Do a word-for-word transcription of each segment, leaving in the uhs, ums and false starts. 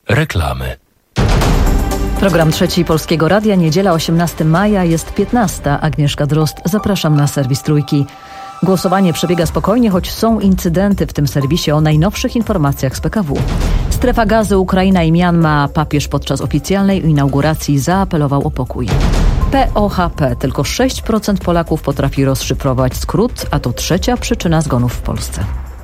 Reklamy. Program Trzeci Polskiego Radia, niedziela osiemnastego maja, jest piętnasta. Agnieszka Drozd, zapraszam na serwis Trójki. Głosowanie przebiega spokojnie, choć są incydenty w tym serwisie. O najnowszych informacjach z P K W. Strefa gazy, Ukraina i Mianma. Papież podczas oficjalnej inauguracji zaapelował o pokój. P O H P. Tylko sześć procent Polaków potrafi rozszyfrować skrót, a to trzecia przyczyna zgonów w Polsce.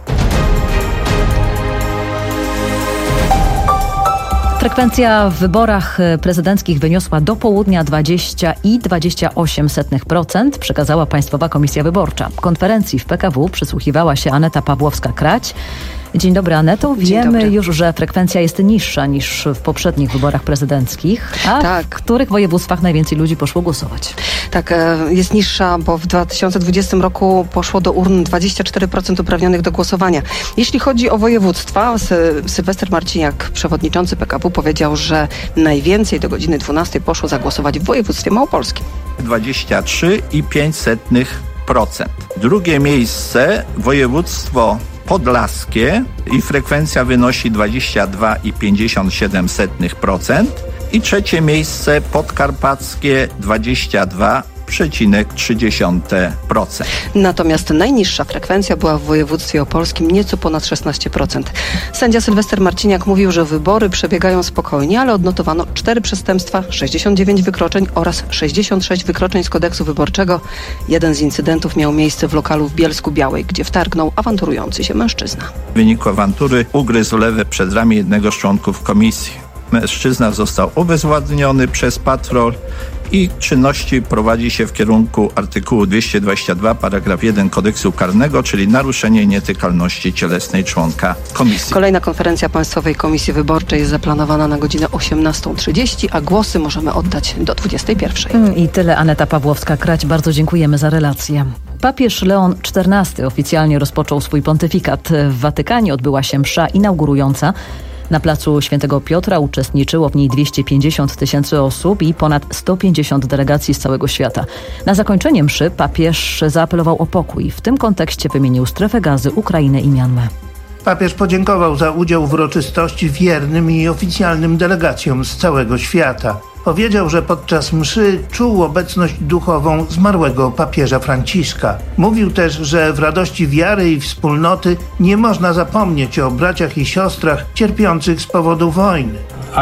Frekwencja w wyborach prezydenckich wyniosła do południa dwadzieścia i dwadzieścia osiem procent procent, przekazała Państwowa Komisja Wyborcza. Konferencji w P K W przysłuchiwała się Aneta Pawłowska-Krać. Dzień dobry, Aneto. Wiemy już, że frekwencja jest niższa niż w poprzednich wyborach prezydenckich. A tak. W których województwach najwięcej ludzi poszło głosować? Tak, jest niższa, bo w dwa tysiące dwudziestym roku poszło do urn dwadzieścia cztery procent uprawnionych do głosowania. Jeśli chodzi o województwa, Sy- Sylwester Marciniak, przewodniczący P K W, powiedział, że najwięcej do godziny dwunastej poszło zagłosować w województwie małopolskim. dwadzieścia trzy i pięć dziesiątych procent. Drugie miejsce województwo podlaskie i frekwencja wynosi dwadzieścia dwa i pięćdziesiąt siedem procent i trzecie miejsce podkarpackie dwadzieścia dwa przecinek trzy procent. Natomiast najniższa frekwencja była w województwie opolskim, nieco ponad szesnaście procent. Sędzia Sylwester Marciniak mówił, że wybory przebiegają spokojnie, ale odnotowano cztery przestępstwa, sześćdziesiąt dziewięć wykroczeń oraz sześćdziesiąt sześć wykroczeń z kodeksu wyborczego. Jeden z incydentów miał miejsce w lokalu w Bielsku Białej, gdzie wtargnął awanturujący się mężczyzna. W wyniku awantury ugryzł lewe przedramię jednego z członków komisji. Mężczyzna został obezwładniony przez patrol i czynności prowadzi się w kierunku artykułu dwieście dwadzieścia dwa paragraf jeden kodeksu karnego, czyli naruszenie nietykalności cielesnej członka komisji. Kolejna konferencja Państwowej Komisji Wyborczej jest zaplanowana na godzinę osiemnastą trzydzieści, a głosy możemy oddać do dwudziestej pierwszej. I tyle, Aneta Pawłowska-Krać. Bardzo dziękujemy za relację. Papież Leon czternasty oficjalnie rozpoczął swój pontyfikat. W Watykanie odbyła się msza inaugurująca. Na placu Świętego Piotra uczestniczyło w niej dwieście pięćdziesiąt tysięcy osób i ponad sto pięćdziesiąt delegacji z całego świata. Na zakończenie mszy papież zaapelował o pokój. W tym kontekście wymienił strefę gazy, Ukrainę i Mianmę. Papież podziękował za udział w uroczystości wiernym i oficjalnym delegacjom z całego świata. Powiedział, że podczas mszy czuł obecność duchową zmarłego papieża Franciszka. Mówił też, że w radości wiary i wspólnoty nie można zapomnieć o braciach i siostrach cierpiących z powodu wojny.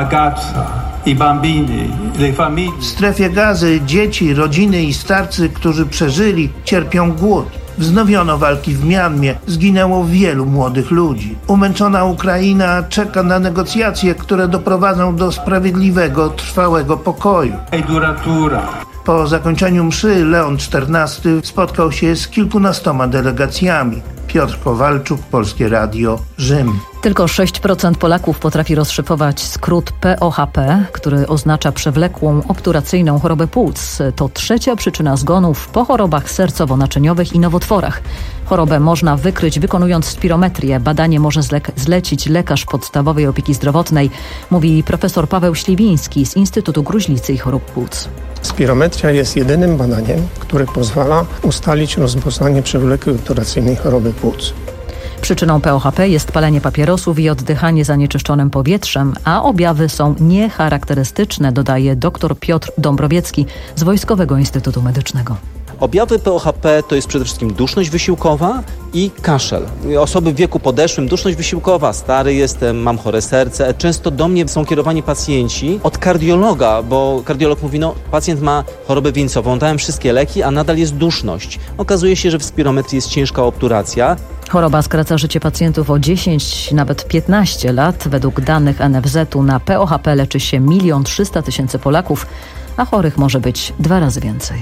W strefie gazy dzieci, rodziny i starcy, którzy przeżyli, cierpią głód. Wznowiono walki w Mianmie, zginęło wielu młodych ludzi. Umęczona Ukraina czeka na negocjacje, które doprowadzą do sprawiedliwego, trwałego pokoju. Po zakończeniu mszy Leon czternasty spotkał się z kilkunastoma delegacjami. Piotr Kowalczuk, Polskie Radio, Rzym. Tylko sześć procent Polaków potrafi rozszyfrować skrót P O H P, który oznacza przewlekłą obturacyjną chorobę płuc. To trzecia przyczyna zgonów po chorobach sercowo-naczyniowych i nowotworach. Chorobę można wykryć wykonując spirometrię. Badanie może zle- zlecić lekarz podstawowej opieki zdrowotnej, mówi profesor Paweł Śliwiński z Instytutu Gruźlicy i Chorób Płuc. Spirometria jest jedynym badaniem, które pozwala ustalić rozpoznanie przewlekłej obturacyjnej choroby płuc. Przyczyną P O H P jest palenie papierosów i oddychanie zanieczyszczonym powietrzem, a objawy są niecharakterystyczne, dodaje dr Piotr Dąbrowiecki z Wojskowego Instytutu Medycznego. Objawy P O H P to jest przede wszystkim duszność wysiłkowa i kaszel. Osoby w wieku podeszłym, duszność wysiłkowa, stary jestem, mam chore serce. Często do mnie są kierowani pacjenci od kardiologa, bo kardiolog mówi, no pacjent ma chorobę wieńcową, dałem wszystkie leki, a nadal jest duszność. Okazuje się, że w spirometrii jest ciężka obturacja. Choroba skraca życie pacjentów o dziesięć, nawet piętnaście lat. Według danych N F Z u na P O H P leczy się milion trzysta tysięcy Polaków, a chorych może być dwa razy więcej.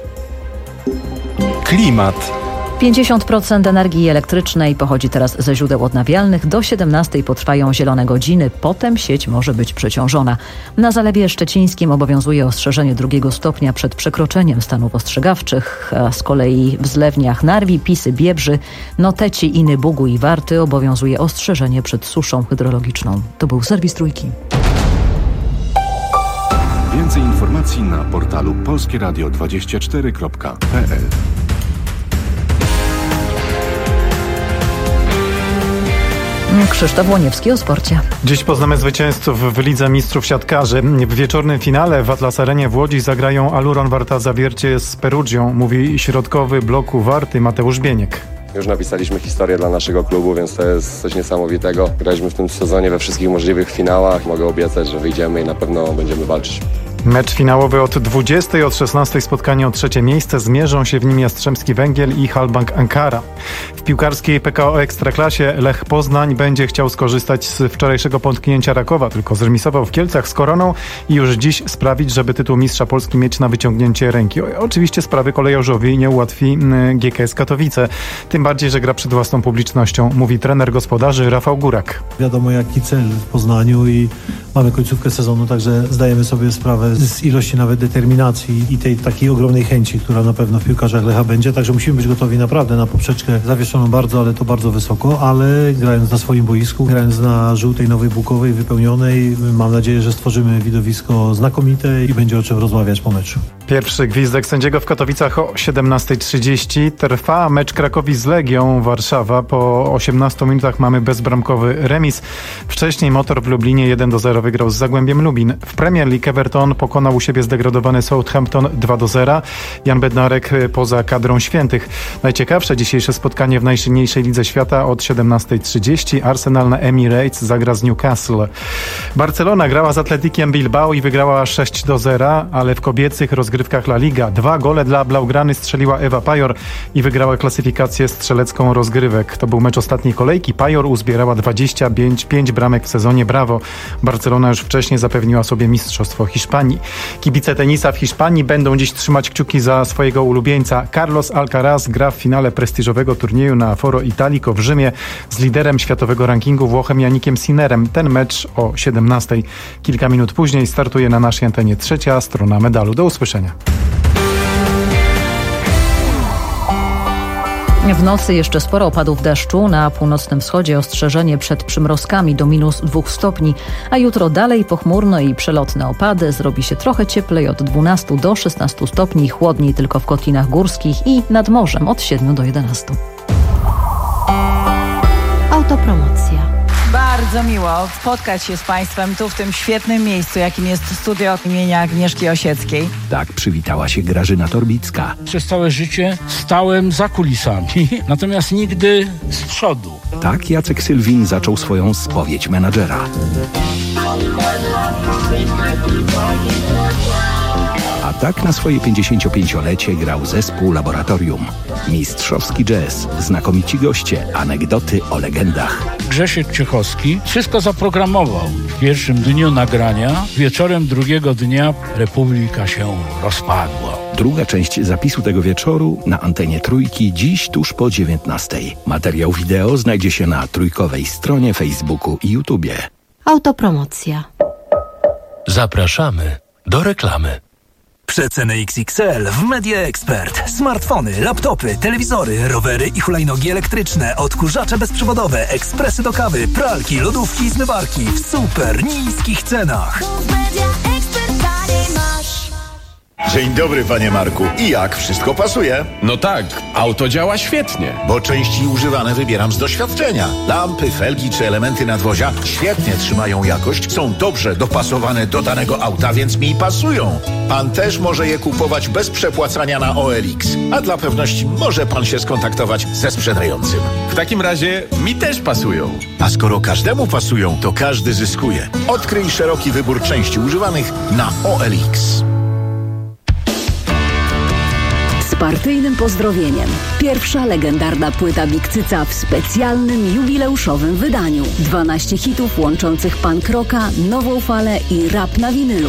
Klimat. pięćdziesiąt procent energii elektrycznej pochodzi teraz ze źródeł odnawialnych. Do siedemnastej potrwają zielone godziny, potem sieć może być przeciążona. Na Zalewie Szczecińskim obowiązuje ostrzeżenie drugiego stopnia przed przekroczeniem stanów ostrzegawczych, a z kolei w zlewniach Narwi, Pisy, Biebrzy, Noteci, Iny, Bugu i Warty obowiązuje ostrzeżenie przed suszą hydrologiczną. To był serwis Trójki. Więcej informacji na portalu polskie radio dwadzieścia cztery kropka p l. Krzysztof Łoniewski o sporcie. Dziś poznamy zwycięzców w Lidze Mistrzów Siatkarzy. W wieczornym finale w Atlas Arenie w Łodzi zagrają Aluron Warta Zawiercie z Perugią, mówi środkowy bloku Warty Mateusz Bieniek. Już napisaliśmy historię dla naszego klubu, więc to jest coś niesamowitego. Graliśmy w tym sezonie we wszystkich możliwych finałach. Mogę obiecać, że wyjdziemy i na pewno będziemy walczyć. Mecz finałowy od dwudziestej, od szesnastej spotkanie o trzecie miejsce. Zmierzą się w nim Jastrzębski Węgiel i Halbank Ankara. W piłkarskiej P K O Ekstraklasie Lech Poznań będzie chciał skorzystać z wczorajszego potknięcia Rakowa, tylko zremisował w Kielcach z Koroną i już dziś sprawić, żeby tytuł mistrza Polski mieć na wyciągnięcie ręki. Oczywiście sprawy kolejorzowi nie ułatwi G K S Katowice. Tym bardziej, że gra przed własną publicznością, mówi trener gospodarzy Rafał Górak. Wiadomo jaki cel w Poznaniu i mamy końcówkę sezonu, także zdajemy sobie sprawę z ilości nawet determinacji i tej takiej ogromnej chęci, która na pewno w piłkarzach Lecha będzie, także musimy być gotowi naprawdę na poprzeczkę zawieszoną bardzo, ale to bardzo wysoko, ale grając na swoim boisku, grając na żółtej Nowej Bukowej, wypełnionej, mam nadzieję, że stworzymy widowisko znakomite i będzie o czym rozmawiać po meczu. Pierwszy gwizdek sędziego w Katowicach o siedemnastej trzydzieści. Trwa mecz Krakowi z Legią Warszawa. Po osiemnastu minutach mamy bezbramkowy remis. Wcześniej Motor w Lublinie jeden do zera wygrał z Zagłębiem Lubin. W Premier League Everton pokonał u siebie zdegradowany Southampton dwa do zera. Jan Bednarek poza kadrą świętych. Najciekawsze dzisiejsze spotkanie w najsilniejszej lidze świata od siedemnastej trzydzieści. Arsenal na Emirates zagra z Newcastle. Barcelona grała z Atletikiem Bilbao i wygrała sześć do zera, ale w kobiecych rozgrywkach La Liga dwa gole dla Blaugrany strzeliła Ewa Pajor i wygrała klasyfikację strzelecką rozgrywek. To był mecz ostatniej kolejki. Pajor uzbierała dwadzieścia pięć bramek w sezonie. Brawo. Barcelona już wcześniej zapewniła sobie mistrzostwo Hiszpanii. Kibice tenisa w Hiszpanii będą dziś trzymać kciuki za swojego ulubieńca. Carlos Alcaraz gra w finale prestiżowego turnieju na Foro Italico w Rzymie z liderem światowego rankingu Włochem Yannickiem Sinnerem. Ten mecz o siedemnastej. Kilka minut później startuje na naszej antenie trzecia strona medalu. Do usłyszenia. W nocy jeszcze sporo opadów deszczu. Na północnym wschodzie ostrzeżenie przed przymrozkami do minus dwóch stopni, a jutro dalej pochmurno i przelotne opady. Zrobi się trochę cieplej od dwunastu do szesnastu stopni, chłodniej tylko w kotlinach górskich i nad morzem od siedmiu do jedenastu. Autopromocja. Bardzo miło spotkać się z Państwem tu w tym świetnym miejscu, jakim jest studio imienia Agnieszki Osieckiej. Tak przywitała się Grażyna Torbicka. Przez całe życie stałem za kulisami, natomiast nigdy z przodu. Tak Jacek Sylwin zaczął swoją spowiedź menadżera. A tak na swoje pięćdziesięciopięciolecie grał zespół Laboratorium. Mistrzowski jazz, znakomici goście, anegdoty o legendach. Grzesiek Ciechowski wszystko zaprogramował. W pierwszym dniu nagrania, wieczorem drugiego dnia Republika się rozpadła. Druga część zapisu tego wieczoru na antenie Trójki dziś tuż po dziewiętnastej. Materiał wideo znajdzie się na trójkowej stronie Facebooku i YouTubie. Autopromocja. Zapraszamy do reklamy. Przeceny X X L w Media Expert. Smartfony, laptopy, telewizory, rowery i hulajnogi elektryczne, odkurzacze bezprzewodowe, ekspresy do kawy, pralki, lodówki i zmywarki w super niskich cenach. Dzień dobry, panie Marku. I jak? Wszystko pasuje? No tak, auto działa świetnie. Bo części używane wybieram z doświadczenia. Lampy, felgi czy elementy nadwozia świetnie trzymają jakość, są dobrze dopasowane do danego auta, więc mi pasują. Pan też może je kupować bez przepłacania na O L X. A dla pewności może pan się skontaktować ze sprzedającym. W takim razie mi też pasują. A skoro każdemu pasują, to każdy zyskuje. Odkryj szeroki wybór części używanych na O L X. Z partyjnym pozdrowieniem. Pierwsza legendarna płyta Big Cyca w specjalnym, jubileuszowym wydaniu. dwanaście hitów łączących punk rocka, nową falę i rap na winylu.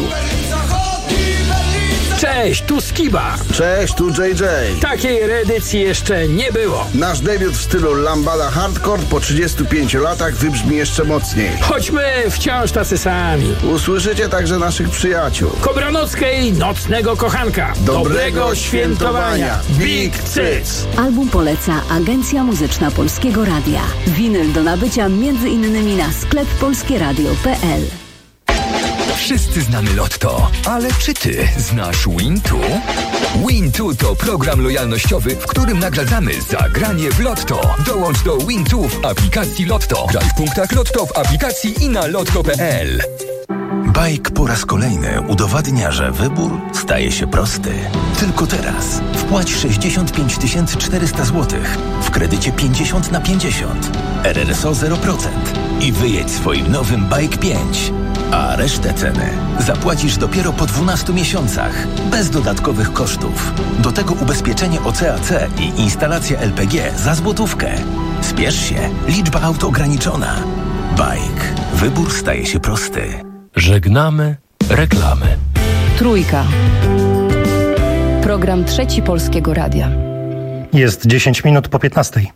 Cześć, tu Skiba. Cześć, tu J J. Takiej reedycji jeszcze nie było. Nasz debiut w stylu lambada hardcore po trzydziestu pięciu latach wybrzmi jeszcze mocniej. Choćmy wciąż tacy sami. Usłyszycie także naszych przyjaciół. Kobranockiej Nocnego Kochanka. Dobrego, Dobrego świętowania. Big Cyc. Album poleca Agencja Muzyczna Polskiego Radia. Winyl do nabycia między innymi na sklep polskieradio kropka p l. Wszyscy znamy Lotto, ale czy ty znasz Wintu? Win two to program lojalnościowy, w którym nagradzamy za granie w Lotto. Dołącz do Win two w aplikacji Lotto. Graj w punktach Lotto w aplikacji i na lotto kropka p l. Bajk po raz kolejny udowadnia, że wybór staje się prosty. Tylko teraz wpłać sześćdziesiąt pięć tysięcy czterysta złotych w kredycie pięćdziesiąt na pięćdziesiąt, R R S O zero procent i wyjedź swoim nowym Bajk pięć. A resztę ceny zapłacisz dopiero po dwunastu miesiącach, bez dodatkowych kosztów. Do tego ubezpieczenie O C A C i instalacja L P G za złotówkę. Spiesz się, liczba aut ograniczona. Bajk. Wybór staje się prosty. Żegnamy reklamy. Trójka. Program Trzeci Polskiego Radia. Jest dziesięć minut po piętnastej.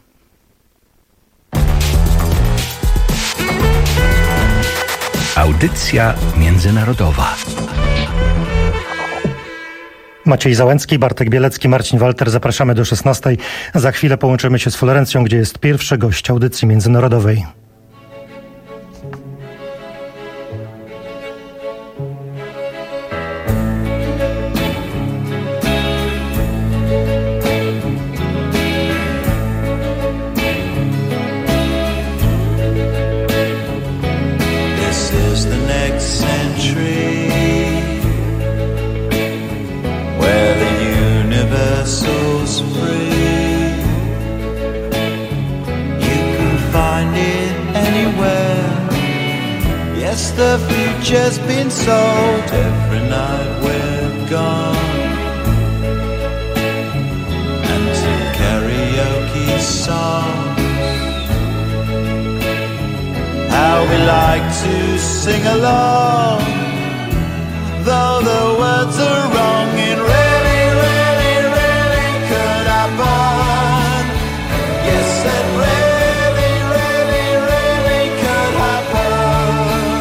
Audycja międzynarodowa. Maciej Załęcki, Bartek Bielecki, Marcin Walter. Zapraszamy do szesnastej. Za chwilę połączymy się z Florencją, gdzie jest pierwszy gość audycji międzynarodowej. The future's been sold every night we're gone, and to karaoke songs, how we like to sing along, though the words are wrong. And really, really, really could happen. Yes, it really, really, really could happen.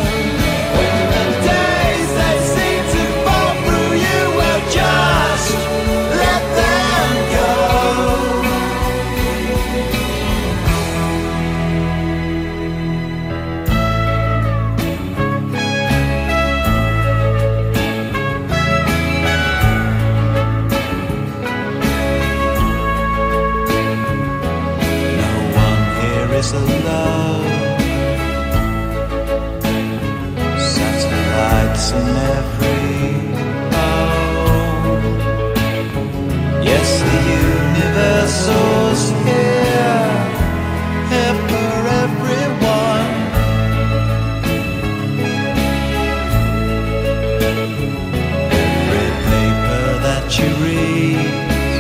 Is alone, satellites in every home. Yes, the universal's here, here for everyone. Every paper that you read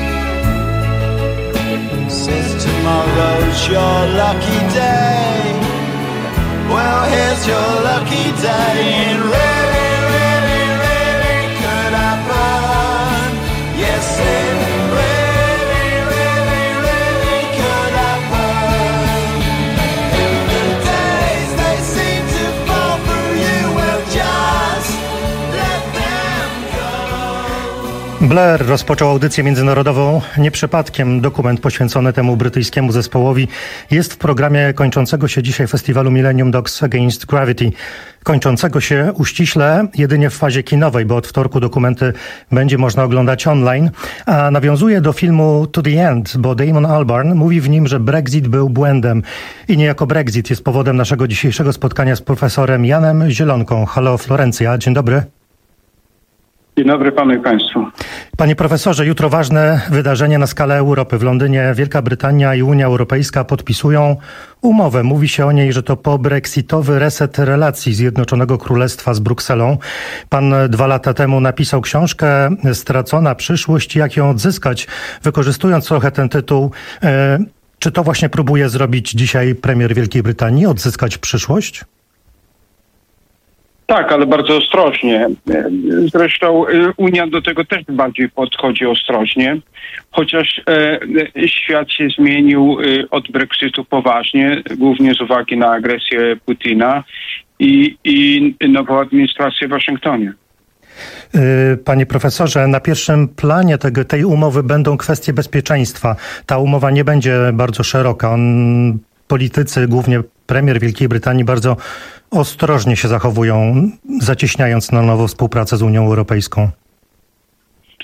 says tomorrow's your lucky day. Well, here's your lucky day. And really, really, really could happen. Yes, it really, really, really could happen. If the days they seem to fall through you, well, just let them go. Blair rozpoczął audycję międzynarodową nie przypadkiem. Dokument poświęcony temu brytyjskiemu zespołowi jest w programie kończącego się dzisiaj festiwalu Millennium Dogs Against Gravity. Kończącego się uściśle jedynie w fazie kinowej, bo od wtorku dokumenty będzie można oglądać online. A nawiązuje do filmu To the End, bo Damon Albarn mówi w nim, że Brexit był błędem. I niejako Brexit jest powodem naszego dzisiejszego spotkania z profesorem Janem Zielonką. Halo Florencja, dzień dobry. Dzień dobry panu i państwu. Panie profesorze, jutro ważne wydarzenie na skalę Europy. W Londynie Wielka Brytania i Unia Europejska podpisują umowę. Mówi się o niej, że to pobrexitowy reset relacji Zjednoczonego Królestwa z Brukselą. Pan dwa lata temu napisał książkę Stracona przyszłość, jak ją odzyskać, wykorzystując trochę ten tytuł. Czy to właśnie próbuje zrobić dzisiaj premier Wielkiej Brytanii, odzyskać przyszłość? Tak, ale bardzo ostrożnie. Zresztą Unia do tego też bardziej podchodzi ostrożnie, chociaż e, świat się zmienił od Brexitu poważnie, głównie z uwagi na agresję Putina i, i nową administrację w Waszyngtonie. Panie profesorze, na pierwszym planie tego, tej umowy będą kwestie bezpieczeństwa. Ta umowa nie będzie bardzo szeroka. On, politycy, głównie premier Wielkiej Brytanii, bardzo ostrożnie się zachowują, zacieśniając na nowo współpracę z Unią Europejską.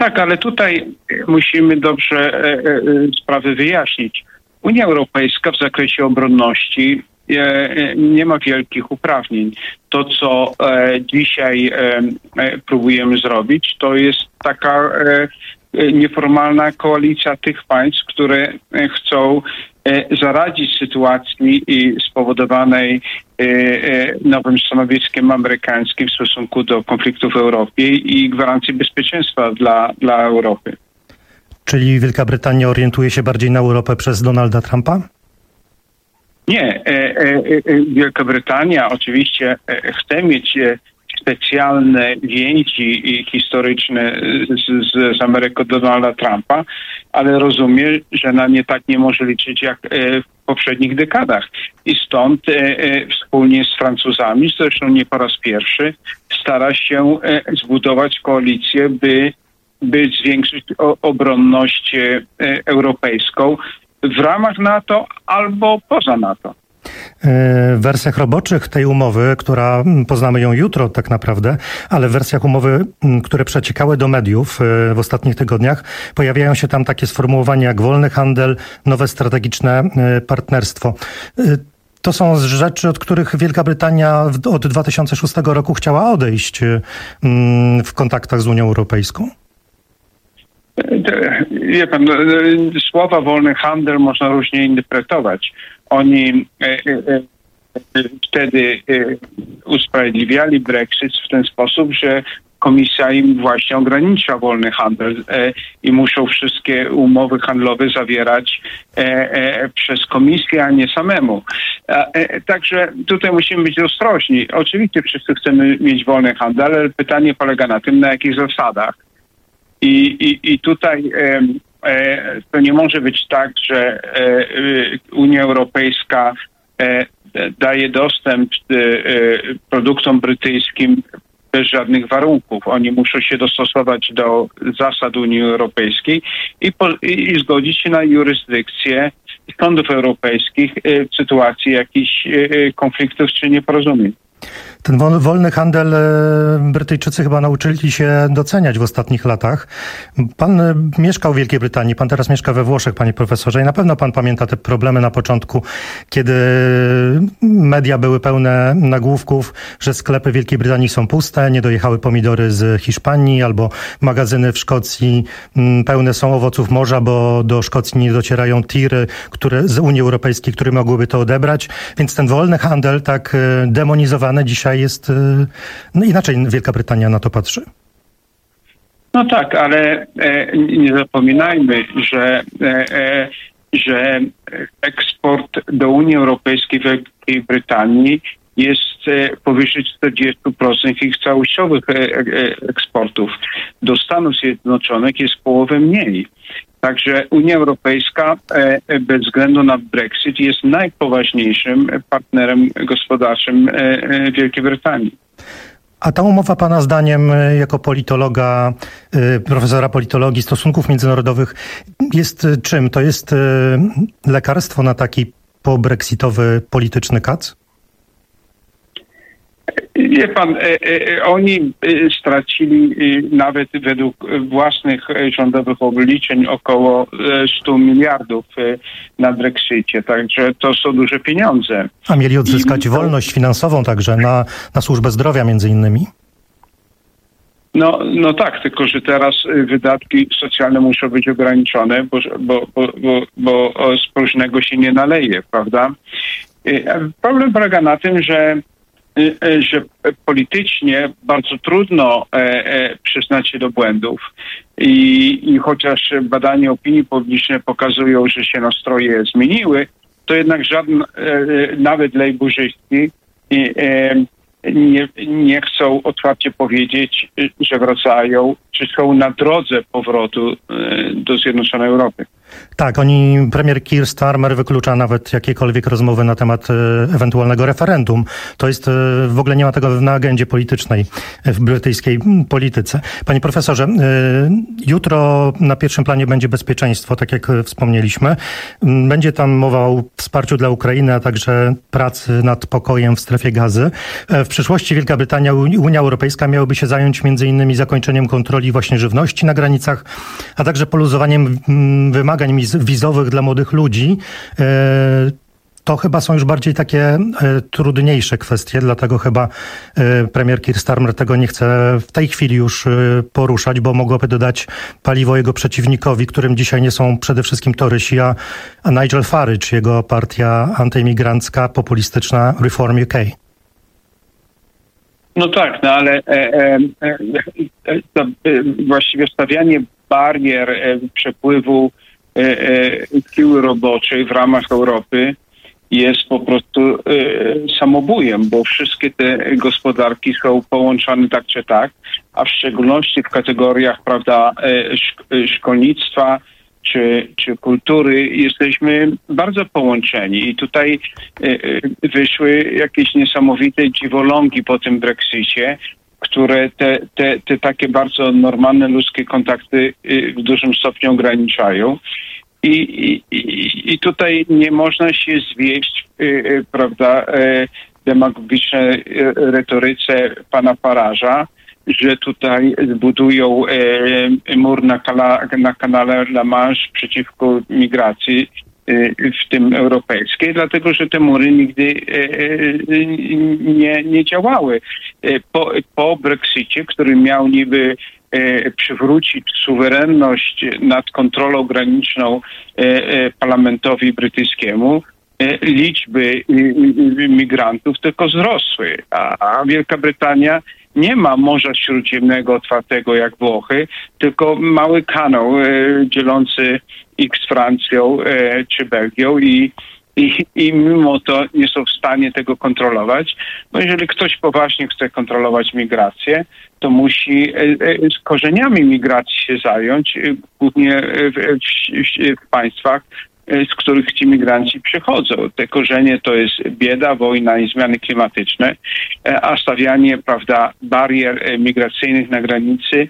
tak, ale tutaj musimy dobrze e, e, sprawy wyjaśnić. Unia Europejska w zakresie obronności e, nie ma wielkich uprawnień. To, co e, dzisiaj e, e, próbujemy zrobić, to jest taka e, nieformalna koalicja tych państw, które e, chcą e, zaradzić sytuacji i spowodowanej e, e, nowym stanowiskiem amerykańskim w stosunku do konfliktu w Europie i gwarancji bezpieczeństwa dla, dla Europy. Czyli Wielka Brytania orientuje się bardziej na Europę przez Donalda Trumpa? Nie. E, e, Wielka Brytania oczywiście chce mieć specjalne więzi historyczne z, z, z Ameryką Donalda Trumpa, ale rozumie, że na nie tak nie może liczyć jak w poprzednich dekadach. I stąd e, e, wspólnie z Francuzami, zresztą nie po raz pierwszy, stara się e, zbudować koalicję, by by zwiększyć o, obronność e, europejską w ramach NATO albo poza NATO. W wersjach roboczych tej umowy, która poznamy ją jutro tak naprawdę, ale w wersjach umowy, które przeciekały do mediów w ostatnich tygodniach, pojawiają się tam takie sformułowania jak wolny handel, nowe strategiczne partnerstwo. To są rzeczy, od których Wielka Brytania od dwa tysiące szóstego roku chciała odejść w kontaktach z Unią Europejską. Wie pan, słowa wolny handel można różnie interpretować. Oni e, e, wtedy e, usprawiedliwiali Brexit w ten sposób, że Komisja im właśnie ogranicza wolny handel e, i muszą wszystkie umowy handlowe zawierać e, e, przez Komisję, a nie samemu. E, także tutaj musimy być ostrożni. Oczywiście wszyscy chcemy mieć wolny handel, ale pytanie polega na tym, na jakich zasadach. I, i, i tutaj e, e, to nie może być tak, że e, Unia Europejska e, daje dostęp e, produktom brytyjskim bez żadnych warunków. Oni muszą się dostosować do zasad Unii Europejskiej i, po, i, i zgodzić się na jurysdykcję sądów europejskich e, w sytuacji jakichś e, konfliktów czy nieporozumień. Ten wolny handel Brytyjczycy chyba nauczyli się doceniać w ostatnich latach. Pan mieszkał w Wielkiej Brytanii, pan teraz mieszka we Włoszech, panie profesorze, i na pewno pan pamięta te problemy na początku, kiedy media były pełne nagłówków, że sklepy Wielkiej Brytanii są puste, nie dojechały pomidory z Hiszpanii, albo magazyny w Szkocji pełne są owoców morza, bo do Szkocji nie docierają tiry, które z Unii Europejskiej, które mogłyby to odebrać. Więc ten wolny handel tak demonizowany dzisiaj jest, no inaczej Wielka Brytania na to patrzy. No tak, ale e, nie zapominajmy, że, e, że eksport do Unii Europejskiej Wielkiej Brytanii jest e, powyżej czterdzieści procent ich całościowych e, e, eksportów. Do Stanów Zjednoczonych jest połowę mniej. Także Unia Europejska e, bez względu na Brexit jest najpoważniejszym partnerem gospodarczym e, Wielkiej Brytanii. A ta umowa pana zdaniem jako politologa, profesora politologii stosunków międzynarodowych jest czym? To jest lekarstwo na taki pobrexitowy polityczny kac? Wie pan, e, e, oni e, stracili e, nawet według własnych e, rządowych obliczeń około stu miliardów e, na Brexicie, także to są duże pieniądze. A mieli odzyskać I, wolność finansową także na, na służbę zdrowia między innymi? No, no tak, tylko że teraz wydatki socjalne muszą być ograniczone, bo, bo, bo, bo, bo z próżnego się nie naleje, prawda? E, problem polega na tym, że że politycznie bardzo trudno e, e, przyznać się do błędów I, i chociaż badania opinii publicznej pokazują, że się nastroje zmieniły, to jednak żaden, e, nawet lejburzyści e, nie, nie chcą otwarcie powiedzieć, że wracają, czy są na drodze powrotu e, do Zjednoczonej Europy. Tak, oni, premier Keir Starmer wyklucza nawet jakiekolwiek rozmowy na temat e, ewentualnego referendum. To jest, e, w ogóle nie ma tego na agendzie politycznej w brytyjskiej polityce. Panie profesorze, e, jutro na pierwszym planie będzie bezpieczeństwo, tak jak wspomnieliśmy. Będzie tam mowa o wsparciu dla Ukrainy, a także pracy nad pokojem w strefie Gazy. E, w przyszłości Wielka Brytania i Unia Europejska miałyby się zająć między innymi zakończeniem kontroli właśnie żywności na granicach, a także poluzowaniem mm, wymagań wizowych dla młodych ludzi. To chyba są już bardziej takie trudniejsze kwestie, dlatego chyba premier Keir Starmer tego nie chce w tej chwili już poruszać, bo mogłoby dodać paliwo jego przeciwnikowi, którym dzisiaj nie są przede wszystkim Torysi, a Nigel Farage, jego partia antyimigrancka, populistyczna Reform U K. No tak, no ale e, e, e, to, e, właściwie stawianie barier e, przepływu e, e, siły roboczej w ramach Europy jest po prostu e, samobujem, bo wszystkie te gospodarki są połączone tak czy tak, a w szczególności w kategoriach, prawda, e, szk- szkolnictwa czy, czy kultury jesteśmy bardzo połączeni i tutaj e, wyszły jakieś niesamowite dziwolągi po tym Brexicie, które te, te, te takie bardzo normalne ludzkie kontakty w dużym stopniu ograniczają. I, i, i tutaj nie można się zwieść, prawda, demagogicznej retoryce pana Farage'a, że tutaj zbudują mur na, kala, na kanale La Manche przeciwko migracji, w tym europejskiej, dlatego że te mury nigdy nie, nie działały. Po, po Brexicie, który miał niby przywrócić suwerenność nad kontrolą graniczną parlamentowi brytyjskiemu, liczby migrantów tylko wzrosły, a Wielka Brytania nie ma Morza Śródziemnego otwartego jak Włochy, tylko mały kanał e, dzielący ich z Francją e, czy Belgią i, i, i mimo to nie są w stanie tego kontrolować. No jeżeli ktoś poważnie chce kontrolować migrację, to musi e, e, z korzeniami migracji się zająć, e, głównie w, w, w państwach, z których ci migranci przychodzą. Te korzenie to jest bieda, wojna i zmiany klimatyczne, a stawianie, prawda, barier migracyjnych na granicy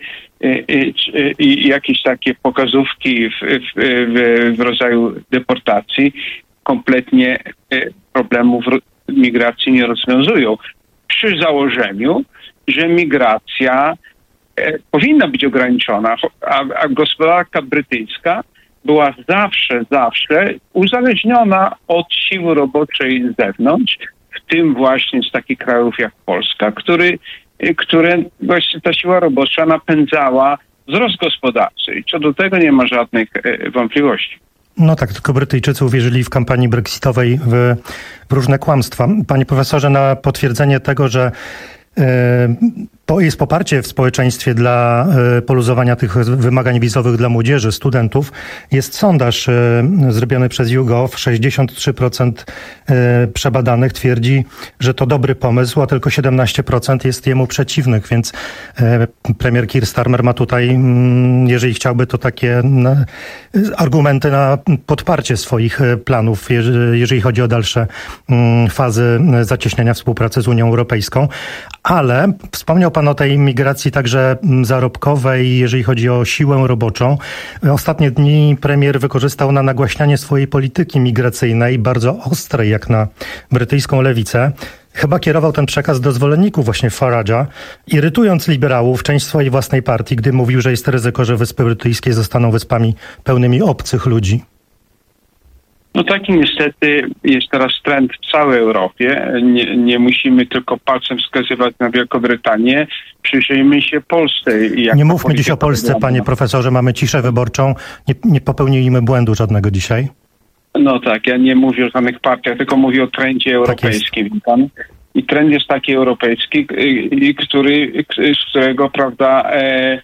i jakieś takie pokazówki w, w, w rodzaju deportacji kompletnie problemów migracji nie rozwiązują. Przy założeniu, że migracja powinna być ograniczona, a, a gospodarka brytyjska była zawsze, zawsze uzależniona od siły roboczej z zewnątrz, w tym właśnie z takich krajów jak Polska, który, które właśnie ta siła robocza napędzała wzrost gospodarczy. I co do tego nie ma żadnych wątpliwości. No tak, tylko Brytyjczycy uwierzyli w kampanii brexitowej w, w różne kłamstwa. Panie profesorze, na potwierdzenie tego, że to jest poparcie w społeczeństwie dla poluzowania tych wymagań wizowych dla młodzieży, studentów. Jest sondaż zrobiony przez YouGov. sześćdziesiąt trzy procent przebadanych twierdzi, że to dobry pomysł, a tylko siedemnaście procent jest jemu przeciwnych, więc premier Keir Starmer ma tutaj, jeżeli chciałby, to takie argumenty na podparcie swoich planów, jeżeli chodzi o dalsze fazy zacieśniania współpracy z Unią Europejską. Ale wspomniał pan o tej migracji także zarobkowej, jeżeli chodzi o siłę roboczą. Ostatnie dni premier wykorzystał na nagłaśnianie swojej polityki migracyjnej, bardzo ostrej jak na brytyjską lewicę. Chyba kierował ten przekaz do zwolenników właśnie Farage'a, irytując liberałów, część swojej własnej partii, gdy mówił, że jest ryzyko, że Wyspy Brytyjskie zostaną wyspami pełnymi obcych ludzi. No taki niestety jest teraz trend w całej Europie. Nie, nie musimy tylko palcem wskazywać na Wielką Brytanię. Przyjrzyjmy się Polsce. Jak nie mówmy dziś o Polsce, wygląda. Panie profesorze. Mamy ciszę wyborczą. Nie, nie popełnijmy błędu żadnego dzisiaj. No tak, ja nie mówię o żadnych partiach, tylko mówię o trendzie europejskim. Tak I trend jest taki europejski, który, z którego, prawda, e,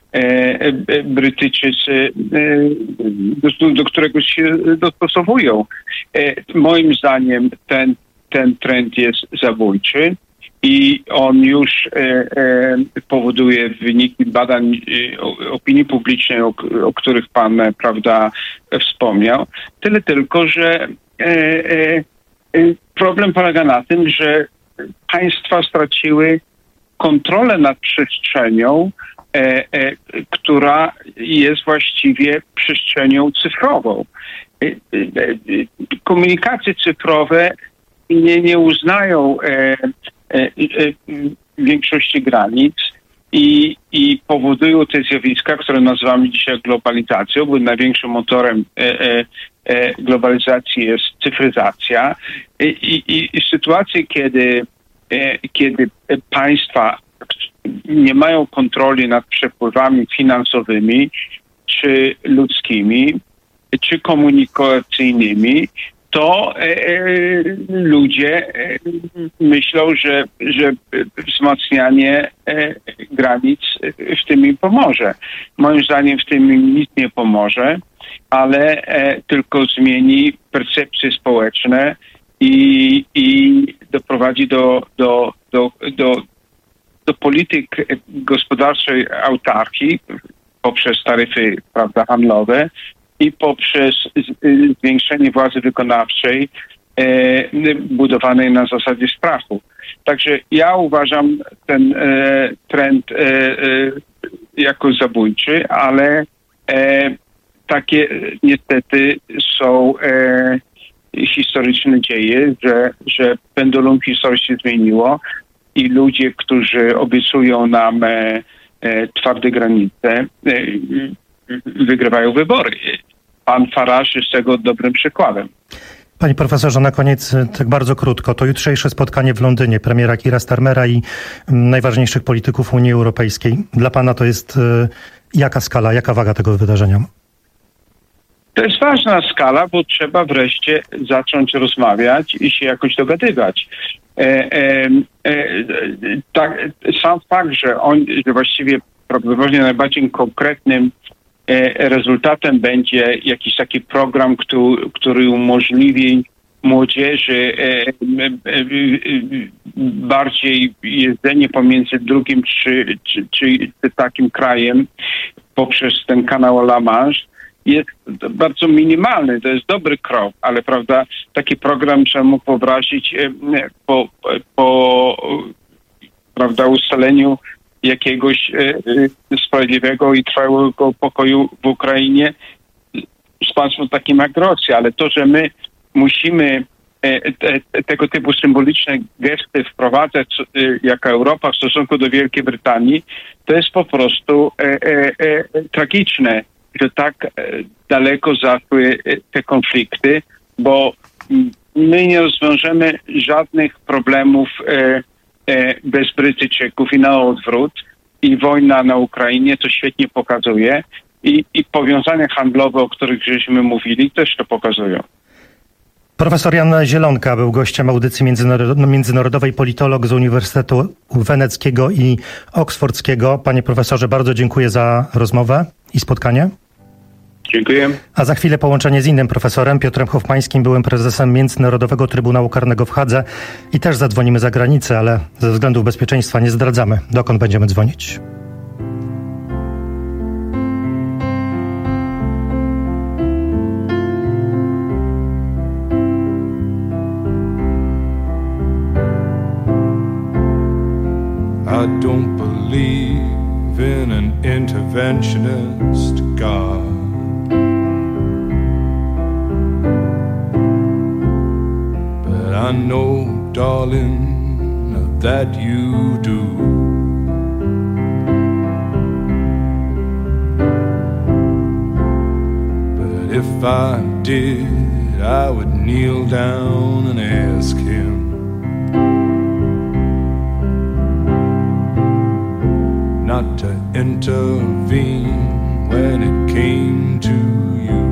E, Brytyjczycy e, do, do którego się dostosowują. E, moim zdaniem ten, ten trend jest zabójczy. i on już e, e, powoduje wyniki badań e, opinii publicznej, o, o których pan, e, prawda, wspomniał. Tyle tylko, że e, e, problem polega na tym, że państwa straciły kontrolę nad przestrzenią, e, e, która jest właściwie przestrzenią cyfrową. E, e, komunikacje cyfrowe nie, nie uznają e, e, e, większości granic i, i powodują te zjawiska, które nazywamy dzisiaj globalizacją, bo największym motorem e, e, e, globalizacji jest cyfryzacja i, i, i sytuacje, kiedy, e, kiedy państwa nie mają kontroli nad przepływami finansowymi, czy ludzkimi, czy komunikacyjnymi, to e, ludzie e, myślą, że, że wzmacnianie e, granic w tym im pomoże. Moim zdaniem w tym im nic nie pomoże, ale e, tylko zmieni percepcje społeczne i, i doprowadzi do, do, do, do, do polityk gospodarczej autarkii poprzez taryfy, prawda, handlowe, i poprzez zwiększenie władzy wykonawczej e, budowanej na zasadzie strachu. Także ja uważam ten e, trend e, e, jako zabójczy, ale e, takie niestety są e, historyczne dzieje, że, że pendulum historii się zmieniło i ludzie, którzy obiecują nam e, e, twarde granice, e, wygrywają wybory. Pan Farage jest tego dobrym przykładem. Panie profesorze, na koniec tak bardzo krótko. To jutrzejsze spotkanie w Londynie premiera Keira Starmera i najważniejszych polityków Unii Europejskiej. Dla pana to jest y, jaka skala, jaka waga tego wydarzenia? To jest ważna skala, bo trzeba wreszcie zacząć rozmawiać i się jakoś dogadywać. E, e, e, tak, sam fakt, że on, że właściwie prawdopodobnie najbardziej konkretnym rezultatem będzie jakiś taki program, który, który umożliwi młodzieży bardziej jeżdżenie pomiędzy drugim czy, czy, czy takim krajem poprzez ten kanał La Manche. Jest bardzo minimalny, to jest dobry krok, ale prawda, taki program trzeba mógł wyobrazić po, po prawda, ustaleniu jakiegoś e, sprawiedliwego i trwałego pokoju w Ukrainie z państwem takim jak Rosja, ale to, że my musimy e, te, tego typu symboliczne gesty wprowadzać e, jako Europa w stosunku do Wielkiej Brytanii, to jest po prostu e, e, e, tragiczne, że tak e, daleko zaszły te konflikty, bo my nie rozwiążemy żadnych problemów e, bez Brytyjczyków i na odwrót. I wojna na Ukrainie to świetnie pokazuje. I, i powiązania handlowe, o których żeśmy mówili, też to pokazują. Profesor Jan Zielonka był gościem audycji międzynarodowej, politolog z Uniwersytetu Weneckiego i Oksfordzkiego. Panie profesorze, bardzo dziękuję za rozmowę i spotkanie. Dziękuję. A za chwilę połączenie z innym profesorem, Piotrem Hofmańskim, byłym prezesem Międzynarodowego Trybunału Karnego w Hadze. I też zadzwonimy za granicę, ale ze względów bezpieczeństwa nie zdradzamy, dokąd będziemy dzwonić. I don't believe in an interventionist God. But I know, darling, that you do. But if I did, I would kneel down and ask him not to intervene when it came to you.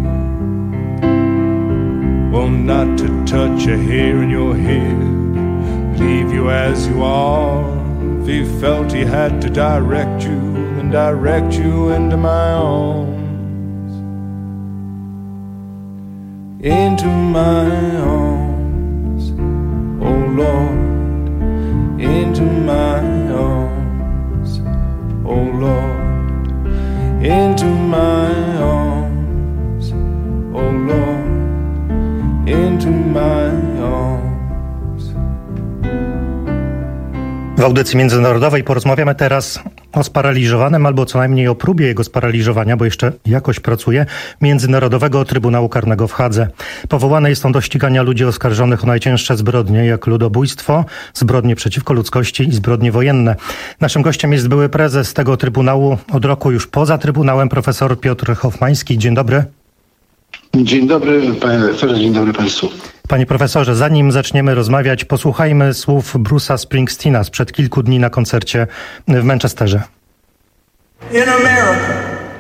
Well, not to touch a hair in your head, leave you as you are. If he felt he had to direct you, then direct you into my arms, into my arms, oh Lord, into my arms, oh Lord, into my arms, oh Lord, into my arms. W audycji międzynarodowej porozmawiamy teraz o sparaliżowanym, albo co najmniej o próbie jego sparaliżowania, bo jeszcze jakoś pracuje, Międzynarodowego Trybunału Karnego w Hadze. Powołany jest on do ścigania ludzi oskarżonych o najcięższe zbrodnie, jak ludobójstwo, zbrodnie przeciwko ludzkości i zbrodnie wojenne. Naszym gościem jest były prezes tego Trybunału, od roku już poza Trybunałem, profesor Piotr Hofmański. Dzień dobry. Dzień dobry, panie redaktorze, dzień dobry państwu. Panie profesorze, zanim zaczniemy rozmawiać, posłuchajmy słów Bruce'a Springsteena sprzed kilku dni na koncercie w Manchesterze. In America,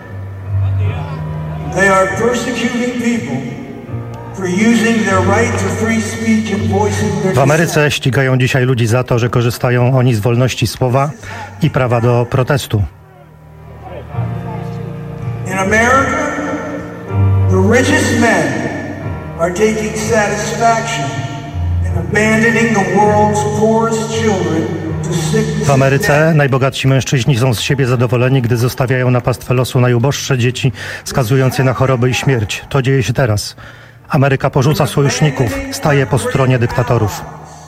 they are persecuting people for using their right to free speech and voicing their W Ameryce ścigają dzisiaj ludzi za to, że korzystają oni z wolności słowa i prawa do protestu. In America, the richest men are taking satisfaction in abandoning the world's poorest children to sickness. W Ameryce najbogatsi mężczyźni są z siebie zadowoleni, gdy zostawiają na pastwę losu najuboższe dzieci, skazując je na choroby i śmierć. To dzieje się teraz. Ameryka porzuca sojuszników, staje po stronie dyktatorów.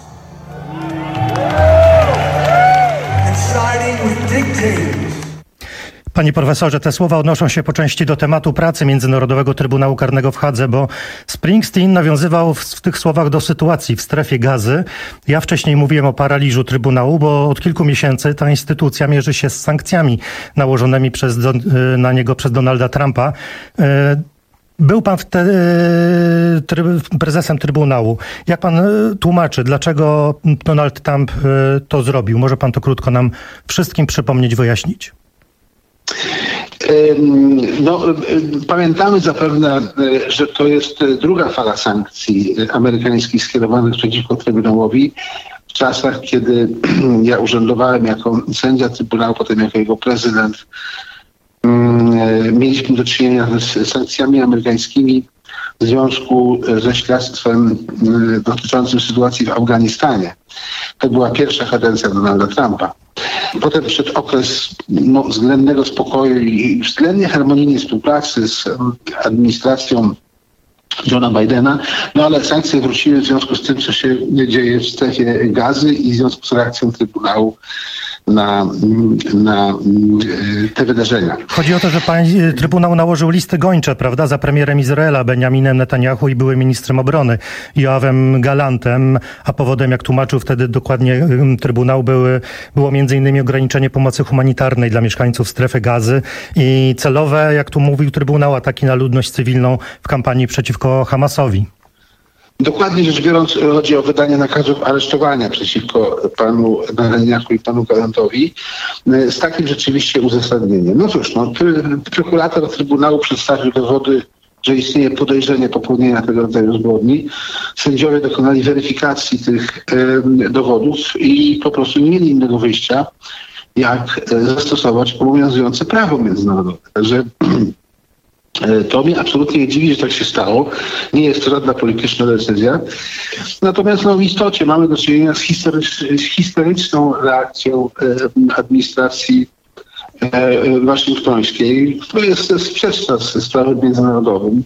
And siding with dictators. Panie profesorze, te słowa odnoszą się po części do tematu pracy Międzynarodowego Trybunału Karnego w Hadze, bo Springsteen nawiązywał w, w tych słowach do sytuacji w strefie Gazy. Ja wcześniej mówiłem o paraliżu Trybunału, bo od kilku miesięcy ta instytucja mierzy się z sankcjami nałożonymi przez, na niego przez Donalda Trumpa. Był pan wtedy prezesem Trybunału. Jak pan tłumaczy, dlaczego Donald Trump to zrobił? Może pan to krótko nam wszystkim przypomnieć, wyjaśnić? No, pamiętamy zapewne, że to jest druga fala sankcji amerykańskich skierowanych przeciwko Trybunałowi w czasach, kiedy ja urzędowałem jako sędzia Trybunału, potem jako jego prezydent. Mieliśmy do czynienia z sankcjami amerykańskimi w związku ze śledztwem dotyczącym sytuacji w Afganistanie. To była pierwsza kadencja Donalda Trumpa. Potem przyszedł okres no, względnego spokoju i względnie harmonijnej współpracy z administracją Johna Bidena, no ale sankcje wróciły w związku z tym, co się dzieje w strefie Gazy i w związku z reakcją Trybunału na, na te wydarzenia. Chodzi o to, że pan Trybunał nałożył listy gończe, prawda, za premierem Izraela Benjaminem Netanyahu i byłym ministrem obrony Joawem Gallantem, a powodem, jak tłumaczył wtedy dokładnie Trybunał, były, było między innymi ograniczenie pomocy humanitarnej dla mieszkańców strefy Gazy i celowe, jak tu mówił Trybunał, ataki na ludność cywilną w kampanii przeciwko Hamasowi. Dokładnie rzecz biorąc, chodzi o wydanie nakazów aresztowania przeciwko panu Netanyahu i panu Gallantowi z takim rzeczywiście uzasadnieniem. No cóż, no, prokurator Trybunału przedstawił dowody, że istnieje podejrzenie popełnienia tego rodzaju zbrodni. Sędziowie dokonali weryfikacji tych y, dowodów i po prostu nie mieli innego wyjścia, jak y, zastosować obowiązujące prawo międzynarodowe. Także to mnie absolutnie nie dziwi, że tak się stało. Nie jest to żadna polityczna decyzja. Natomiast no, w istocie mamy do czynienia z, historycz- z historyczną reakcją e, administracji e, waszyngtońskiej, która jest sprzeczna z prawem międzynarodowym.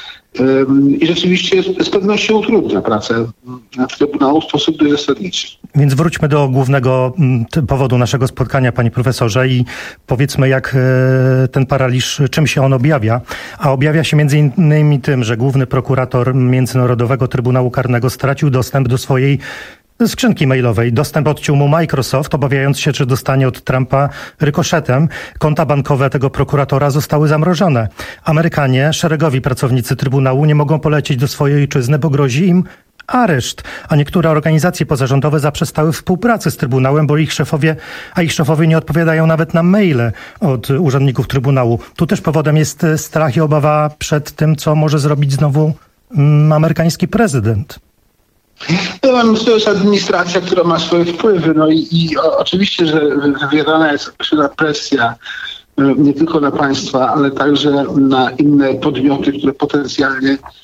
I rzeczywiście z pewnością utrudnia pracę Trybunału w sposób dość zasadniczy. Więc wróćmy do głównego powodu naszego spotkania, panie profesorze, i powiedzmy, jak ten paraliż, czym się on objawia. A objawia się między innymi tym, że główny prokurator Międzynarodowego Trybunału Karnego stracił dostęp do swojej skrzynki mailowej. Dostęp odciął mu Microsoft, obawiając się, że dostanie od Trumpa rykoszetem. Konta bankowe tego prokuratora zostały zamrożone. Amerykanie, szeregowi pracownicy Trybunału nie mogą polecieć do swojej ojczyzny, bo grozi im areszt, a niektóre organizacje pozarządowe zaprzestały współpracy z Trybunałem, bo ich szefowie, a ich szefowie nie odpowiadają nawet na maile od urzędników Trybunału. Tu też powodem jest strach i obawa przed tym, co może zrobić znowu mm, amerykański prezydent. No, to jest administracja, która ma swoje wpływy. No i, i o, oczywiście, że wywierana jest określona presja nie tylko na państwa, ale także na inne podmioty, które potencjalnie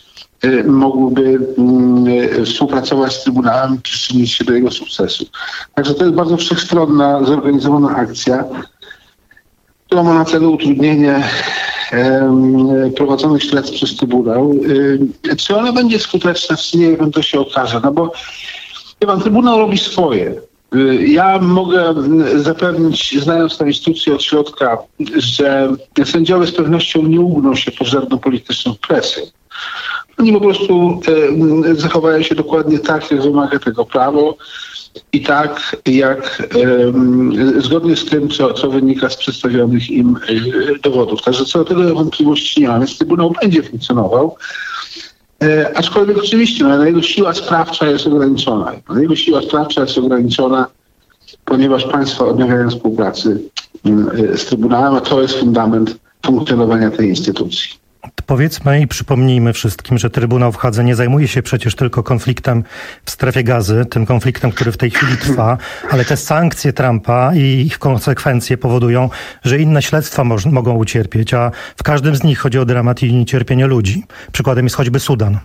mogłyby współpracować z Trybunałem, przyczynić się do jego sukcesu. Także to jest bardzo wszechstronna, zorganizowana akcja, która ma na celu utrudnienie prowadzonych śledztw przez Trybunał. Czy ona będzie skuteczna, czy nie wiem, to się okaże. No bo pan Trybunał robi swoje. Ja mogę zapewnić, znając tę instytucję od środka, że sędziowie z pewnością nie ugną się pod żadną polityczną presją. Oni po prostu e, zachowają się dokładnie tak, jak wymaga tego prawo i tak, jak e, zgodnie z tym, co, co wynika z przedstawionych im e, dowodów. Także co do tego wątpliwości nie mam, więc Trybunał będzie funkcjonował. E, aczkolwiek oczywiście no, jego siła sprawcza jest ograniczona. No, jego siła sprawcza jest ograniczona, ponieważ państwa odmawiają współpracy e, z Trybunałem, a to jest fundament funkcjonowania tej instytucji. Powiedzmy i przypomnijmy wszystkim, że Trybunał w Hadze nie zajmuje się przecież tylko konfliktem w strefie Gazy, tym konfliktem, który w tej chwili trwa, ale te sankcje Trumpa i ich konsekwencje powodują, że inne śledztwa moż, mogą ucierpieć, a w każdym z nich chodzi o dramat i cierpienie ludzi. Przykładem jest choćby Sudan.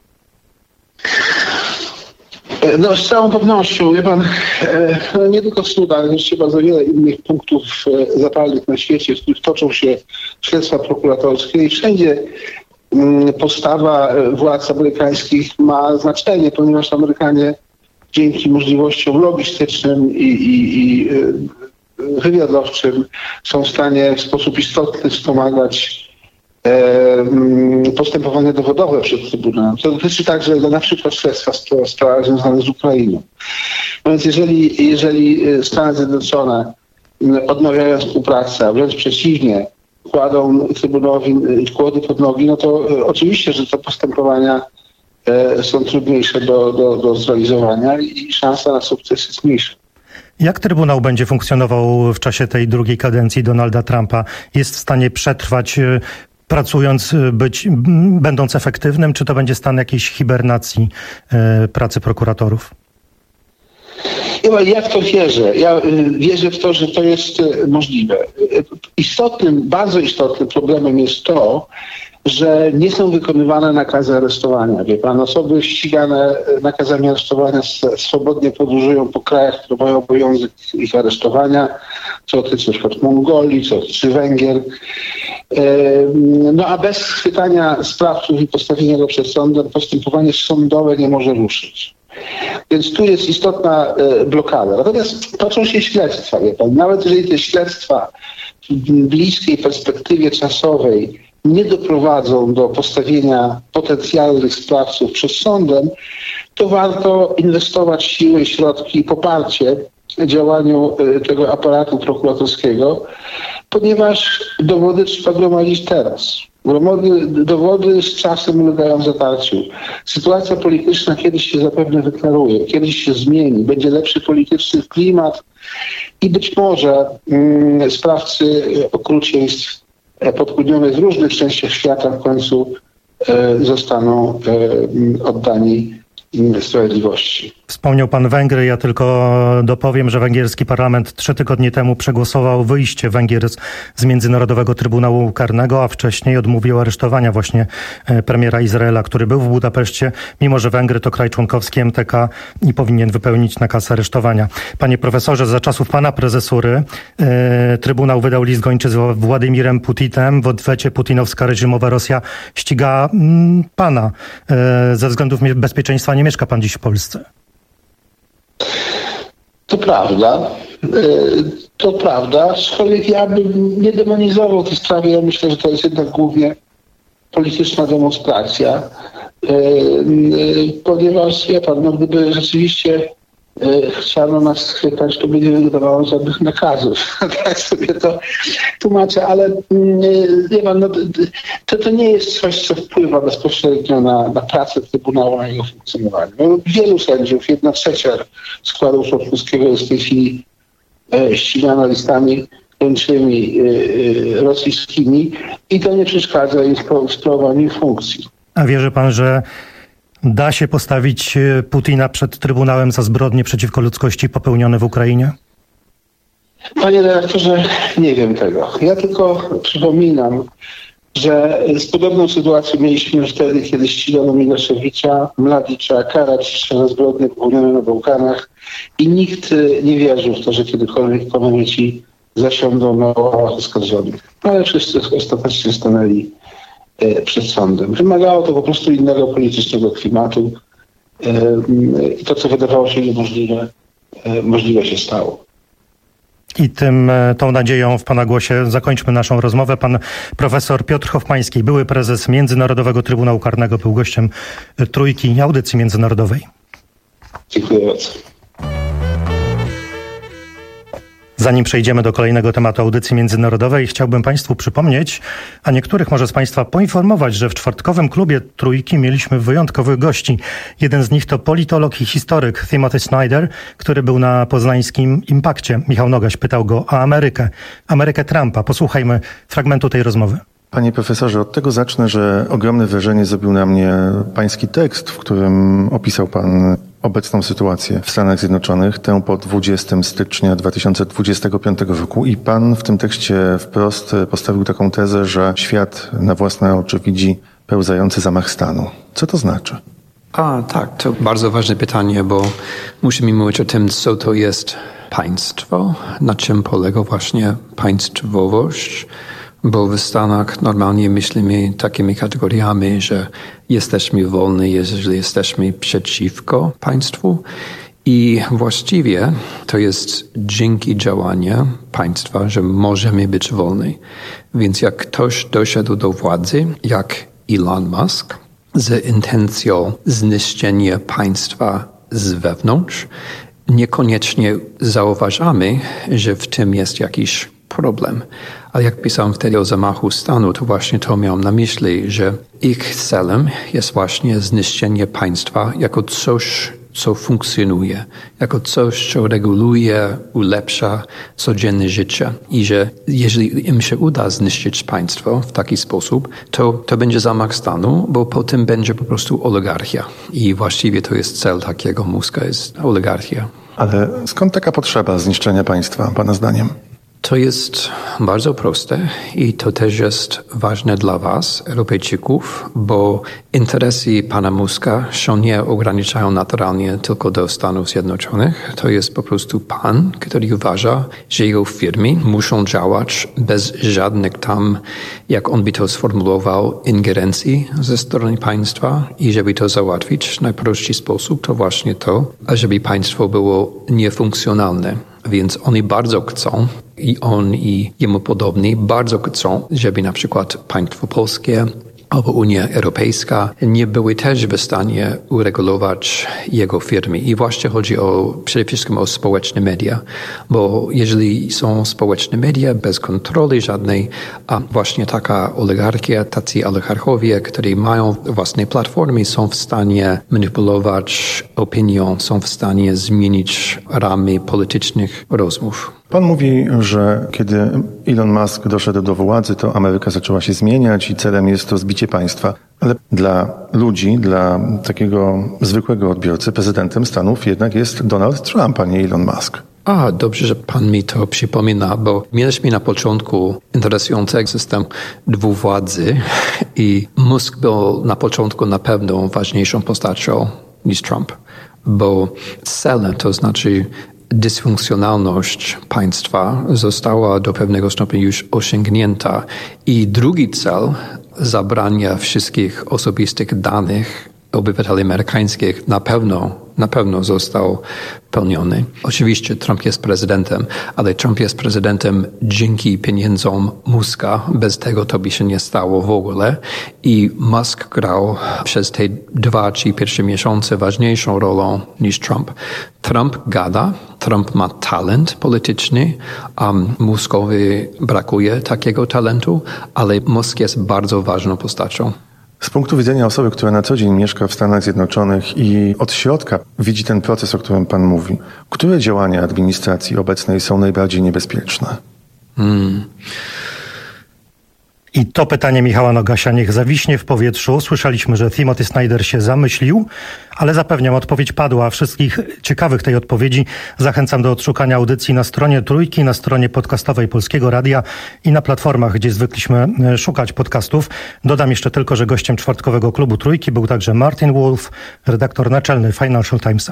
No z całą pewnością, wie pan, no nie tylko Sudan, ale jeszcze bardzo wiele innych punktów zapalnych na świecie, w których toczą się śledztwa prokuratorskie i wszędzie postawa władz amerykańskich ma znaczenie, ponieważ Amerykanie dzięki możliwościom logistycznym i, i, i wywiadowczym są w stanie w sposób istotny wspomagać postępowania dowodowe przed Trybunałem. To dotyczy także na przykład śledztwa w sprawach związanych z Ukrainą. No więc jeżeli, jeżeli Stany Zjednoczone odmawiają współpracy, a wręcz przeciwnie, kładą Trybunałowi kłody pod nogi, no to oczywiście, że te postępowania są trudniejsze do, do, do zrealizowania i szansa na sukces jest mniejsza. Jak Trybunał będzie funkcjonował w czasie tej drugiej kadencji Donalda Trumpa? Jest w stanie przetrwać, pracując, być, będąc efektywnym, czy to będzie stan jakiejś hibernacji e, pracy prokuratorów? Ja w to wierzę. Ja wierzę w to, że to jest możliwe. Istotnym, bardzo istotnym problemem jest to, że nie są wykonywane nakazy aresztowania. Wie pan, osoby ścigane nakazami aresztowania swobodnie podróżują po krajach, które mają obowiązek ich aresztowania, co dotyczy np. Mongolii, co dotyczy Węgier. No a bez schwytania sprawców i postawienia go przed sądem postępowanie sądowe nie może ruszyć. Więc tu jest istotna blokada. Natomiast toczą się śledztwa, wie pan. Nawet jeżeli te śledztwa w bliskiej perspektywie czasowej nie doprowadzą do postawienia potencjalnych sprawców przed sądem, to warto inwestować siły, środki i poparcie działaniu tego aparatu prokuratorskiego, ponieważ dowody trzeba gromadzić teraz. Dowody, dowody z czasem ulegają zatarciu. Sytuacja polityczna kiedyś się zapewne wyklaruje, kiedyś się zmieni, będzie lepszy polityczny klimat i być może mm, sprawcy okrucieństw podkudnionych w różnych częściach świata w końcu e, zostaną e, oddani sprawiedliwości. Wspomniał pan Węgry, ja tylko dopowiem, że węgierski parlament trzy tygodnie temu przegłosował wyjście Węgier z, z Międzynarodowego Trybunału Karnego, a wcześniej odmówił aresztowania właśnie premiera Izraela, który był w Budapeszcie, mimo że Węgry to kraj członkowski M T K i powinien wypełnić nakaz aresztowania. Panie profesorze, za czasów pana prezesury e, Trybunał wydał list gończy z Władimirem Putinem. W odwecie putinowska reżimowa Rosja ściga m, pana. E, ze względów bezpieczeństwa nie mieszka pan dziś w Polsce. To prawda. To prawda. Aczkolwiek ja bym nie demonizował tej sprawy. Ja myślę, że to jest jednak głównie polityczna demonstracja. Ponieważ, wie pan, no, gdyby rzeczywiście chciano nas schwytać, to by nie wydawało żadnych nakazów. Tak sobie to tłumaczę, ale wie pan, no, to, to nie jest coś, co wpływa bezpośrednio na, na pracę Trybunału, na jego funkcjonowanie. No, wielu sędziów, jedna trzecia składu członkowskiego jest w tej chwili e, ścigana listami gończymi e, e, rosyjskimi i to nie przeszkadza im w sprawowaniu funkcji. A wierzy pan, że da się postawić Putina przed Trybunałem za zbrodnie przeciwko ludzkości popełnione w Ukrainie? Panie redaktorze, nie wiem tego. Ja tylko przypominam, że z podobną sytuacją mieliśmy wtedy, kiedy ścigano Mileszewicza, Mladicza, Karadzicia za zbrodnie popełnione na Bałkanach i nikt nie wierzył w to, że kiedykolwiek komuniści zasiądą na ławach oskarżonych. Ale wszyscy ostatecznie stanęli przed sądem. Wymagało to po prostu innego politycznego klimatu i to, co wydawało się niemożliwe, możliwe się stało. I tym, tą nadzieją w pana głosie zakończmy naszą rozmowę. Pan profesor Piotr Hoffmański, były prezes Międzynarodowego Trybunału Karnego, był gościem Trójki, audycji międzynarodowej. Dziękuję bardzo. Zanim przejdziemy do kolejnego tematu audycji międzynarodowej, chciałbym Państwu przypomnieć, a niektórych może z Państwa poinformować, że w czwartkowym klubie Trójki mieliśmy wyjątkowych gości. Jeden z nich to politolog i historyk Timothy Snyder, który był na poznańskim Impakcie. Michał Nogaś pytał go o Amerykę, Amerykę Trumpa. Posłuchajmy fragmentu tej rozmowy. Panie profesorze, od tego zacznę, że ogromne wrażenie zrobił na mnie pański tekst, w którym opisał pan obecną sytuację w Stanach Zjednoczonych, tę po dwudziestego stycznia dwa tysiące dwudziestego piątego roku i pan w tym tekście wprost postawił taką tezę, że świat na własne oczy widzi pełzający zamach stanu. Co to znaczy? A, tak, to bardzo ważne pytanie, bo musimy mówić o tym, co to jest państwo, na czym polega właśnie państwowość. Bo w Stanach normalnie myślimy takimi kategoriami, że jesteśmy wolni, jeżeli jesteśmy przeciwko państwu. I właściwie to jest dzięki działaniu państwa, że możemy być wolni. Więc jak ktoś doszedł do władzy, jak Elon Musk, z intencją zniszczenia państwa z wewnątrz, niekoniecznie zauważamy, że w tym jest jakiś problem. Ale jak pisałem wtedy o zamachu stanu, to właśnie to miałem na myśli, że ich celem jest właśnie zniszczenie państwa jako coś, co funkcjonuje, jako coś, co reguluje, ulepsza codzienne życie. I że jeżeli im się uda zniszczyć państwo w taki sposób, to, to będzie zamach stanu, bo potem będzie po prostu oligarchia. I właściwie to jest cel takiego Muska, jest oligarchia. Ale skąd taka potrzeba zniszczenia państwa, pana zdaniem? To jest bardzo proste i to też jest ważne dla was, Europejczyków, bo interesy pana Muska się nie ograniczają naturalnie tylko do Stanów Zjednoczonych. To jest po prostu pan, który uważa, że jego firmy muszą działać bez żadnych tam, jak on by to sformułował, ingerencji ze strony państwa i żeby to załatwić w najprostszy sposób, to właśnie to, żeby państwo było niefunkcjonalne. Więc oni bardzo chcą, i on i jemu podobni, bardzo chcą, żeby na przykład państwo polskie albo Unia Europejska nie były też w stanie uregulować jego firmy. I właśnie chodzi o, przede wszystkim o społeczne media, bo jeżeli są społeczne media bez kontroli żadnej, a właśnie taka oligarchia, tacy oligarchowie, którzy mają własne platformy, są w stanie manipulować opinią, są w stanie zmienić ramy politycznych rozmów. Pan mówi, że kiedy Elon Musk doszedł do władzy, to Ameryka zaczęła się zmieniać i celem jest rozbicie państwa. Ale dla ludzi, dla takiego zwykłego odbiorcy, prezydentem Stanów jednak jest Donald Trump, a nie Elon Musk. A, dobrze, że pan mi to przypomina, bo mieliśmy na początku interesujący system dwuwładzy i Musk był na początku na pewno ważniejszą postacią niż Trump, bo celem, to znaczy dysfunkcjonalność państwa została do pewnego stopnia już osiągnięta i drugi cel, zabrania wszystkich osobistych danych obywateli amerykańskich na pewno, na pewno został pełniony. Oczywiście Trump jest prezydentem, ale Trump jest prezydentem dzięki pieniądzom Muska. Bez tego to by się nie stało w ogóle. I Musk grał przez te dwa, trzy pierwsze miesiące ważniejszą rolą niż Trump. Trump gada, Trump ma talent polityczny, a Muskowi brakuje takiego talentu, ale Musk jest bardzo ważną postacią. Z punktu widzenia osoby, która na co dzień mieszka w Stanach Zjednoczonych i od środka widzi ten proces, o którym pan mówi, które działania administracji obecnej są najbardziej niebezpieczne? Hmm. I to pytanie Michała Nogasia niech zawiśnie w powietrzu. Słyszeliśmy, że Timothy Snyder się zamyślił, ale zapewniam, odpowiedź padła. Wszystkich ciekawych tej odpowiedzi zachęcam do odszukania audycji na stronie Trójki, na stronie podcastowej Polskiego Radia i na platformach, gdzie zwykliśmy szukać podcastów. Dodam jeszcze tylko, że gościem czwartkowego klubu Trójki był także Martin Wolf, redaktor naczelny Financial Timesa.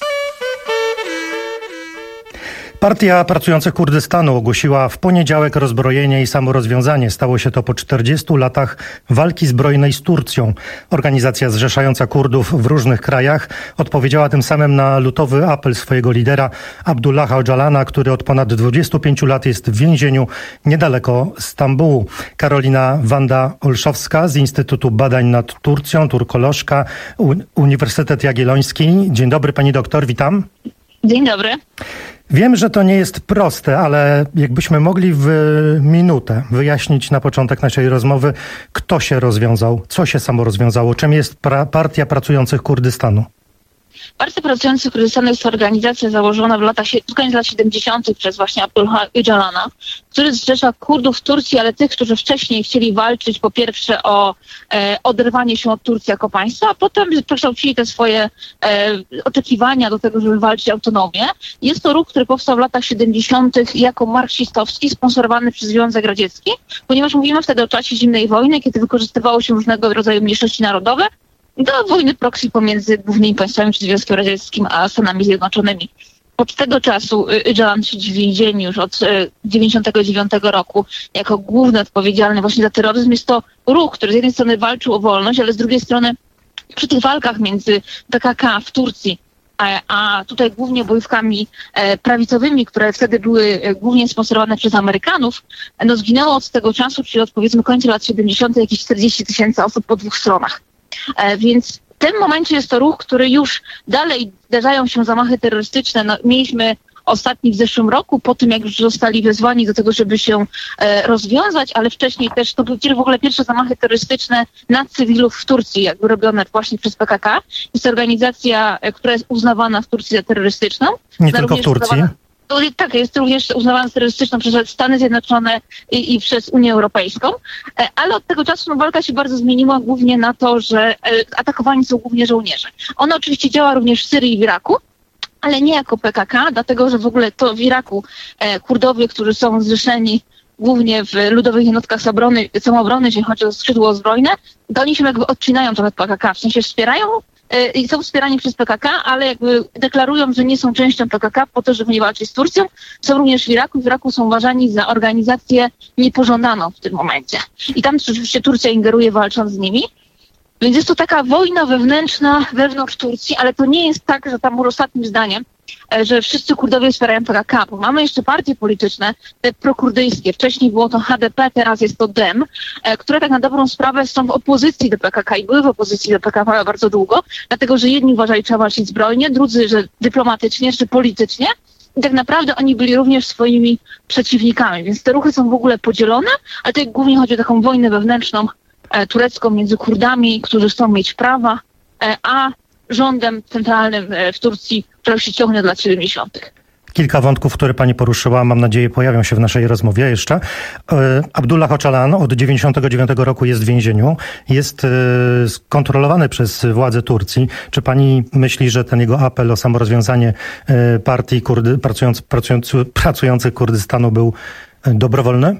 Partia Pracujących Kurdystanu ogłosiła w poniedziałek rozbrojenie i samorozwiązanie. Stało się to po czterdziestu latach walki zbrojnej z Turcją. Organizacja zrzeszająca Kurdów w różnych krajach odpowiedziała tym samym na lutowy apel swojego lidera Abdullaha Öcalana, który od ponad dwudziestu pięciu lat jest w więzieniu niedaleko Stambułu. Karolina Wanda Olszowska z Instytutu Badań nad Turcją, turkolożka, Uniwersytet Jagielloński. Dzień dobry pani doktor, witam. Dzień dobry. Wiem, że to nie jest proste, ale jakbyśmy mogli w minutę wyjaśnić na początek naszej rozmowy, kto się rozwiązał, co się samo rozwiązało, czym jest pra- Partia Pracujących Kurdystanu. Partia Pracujących Kurdystanu jest to organizacja założona w latach, w końcu lat siedemdziesiątych przez właśnie Abdullaha Öcalana, który zrzesza Kurdów w Turcji, ale tych, którzy wcześniej chcieli walczyć po pierwsze o e, oderwanie się od Turcji jako państwa, a potem przekształcili te swoje e, oczekiwania do tego, żeby walczyć o autonomię. Jest to ruch, który powstał w latach siedemdziesiątych jako marksistowski, sponsorowany przez Związek Radziecki, ponieważ mówimy wtedy o czasie zimnej wojny, kiedy wykorzystywało się różnego rodzaju mniejszości narodowe do wojny proxy pomiędzy głównymi państwami, czy Związkiem Radzieckim, a Stanami Zjednoczonymi. Od tego czasu Öcalan siedzi w więzieniu już od dziewięćdziesiątego dziewiątego roku jako główny odpowiedzialny właśnie za terroryzm. Jest to ruch, który z jednej strony walczył o wolność, ale z drugiej strony przy tych walkach między P K K w Turcji, a, a tutaj głównie bojówkami e, prawicowymi, które wtedy były e, głównie sponsorowane przez Amerykanów, no zginęło od tego czasu, czyli od powiedzmy końca lat siedemdziesiątych jakieś czterdzieści tysięcy osób po dwóch stronach. E, więc w tym momencie jest to ruch, który już dalej zdarzają się zamachy terrorystyczne. No, mieliśmy ostatni w zeszłym roku, po tym jak już zostali wezwani do tego, żeby się e, rozwiązać, ale wcześniej też to były w ogóle pierwsze zamachy terrorystyczne na cywilów w Turcji, jakby robione właśnie przez P K K. Jest to organizacja, e, która jest uznawana w Turcji za terrorystyczną. Nie tylko w Turcji. Uznawana... Tak, jest również uznawana za terrorystyczną przez Stany Zjednoczone i, i przez Unię Europejską, ale od tego czasu no, walka się bardzo zmieniła głównie na to, że atakowani są głównie żołnierze. Ona oczywiście działa również w Syrii i w Iraku, ale nie jako P K K, dlatego że w ogóle to w Iraku e, Kurdowie, którzy są zrzeszeni głównie w ludowych jednostkach samobrony, samoobrony, jeśli chodzi o skrzydło zbrojne, to oni się jakby odcinają trochę od P K K, w sensie wspierają i są wspierani przez P K K, ale jakby deklarują, że nie są częścią P K K po to, żeby nie walczyć z Turcją. Są również w Iraku. W Iraku są uważani za organizację niepożądaną w tym momencie. I tam oczywiście Turcja ingeruje, walcząc z nimi. Więc jest to taka wojna wewnętrzna wewnątrz Turcji, ale to nie jest tak, że tam ostatnim zdaniem, że wszyscy Kurdowie wspierają P K K, bo mamy jeszcze partie polityczne, te prokurdyjskie. Wcześniej było to H D P, teraz jest to D E M, które tak na dobrą sprawę są w opozycji do P K K i były w opozycji do P K K bardzo długo, dlatego że jedni uważali, że trzeba walczyć zbrojnie, drudzy, że dyplomatycznie, czy politycznie. I tak naprawdę oni byli również swoimi przeciwnikami, więc te ruchy są w ogóle podzielone, ale tutaj głównie chodzi o taką wojnę wewnętrzną e, turecką między Kurdami, którzy chcą mieć prawa, e, a rządem centralnym e, w Turcji, który się ciągnie do lat siedemdziesiątych. Kilka wątków, które pani poruszyła, mam nadzieję, pojawią się w naszej rozmowie jeszcze. Abdullah Öcalan od dziewięćdziesiątego dziewiątego roku jest w więzieniu. Jest skontrolowany przez władze Turcji. Czy pani myśli, że ten jego apel o samorozwiązanie partii Kurdy, pracując, pracujący, pracujących Kurdystanu był dobrowolny?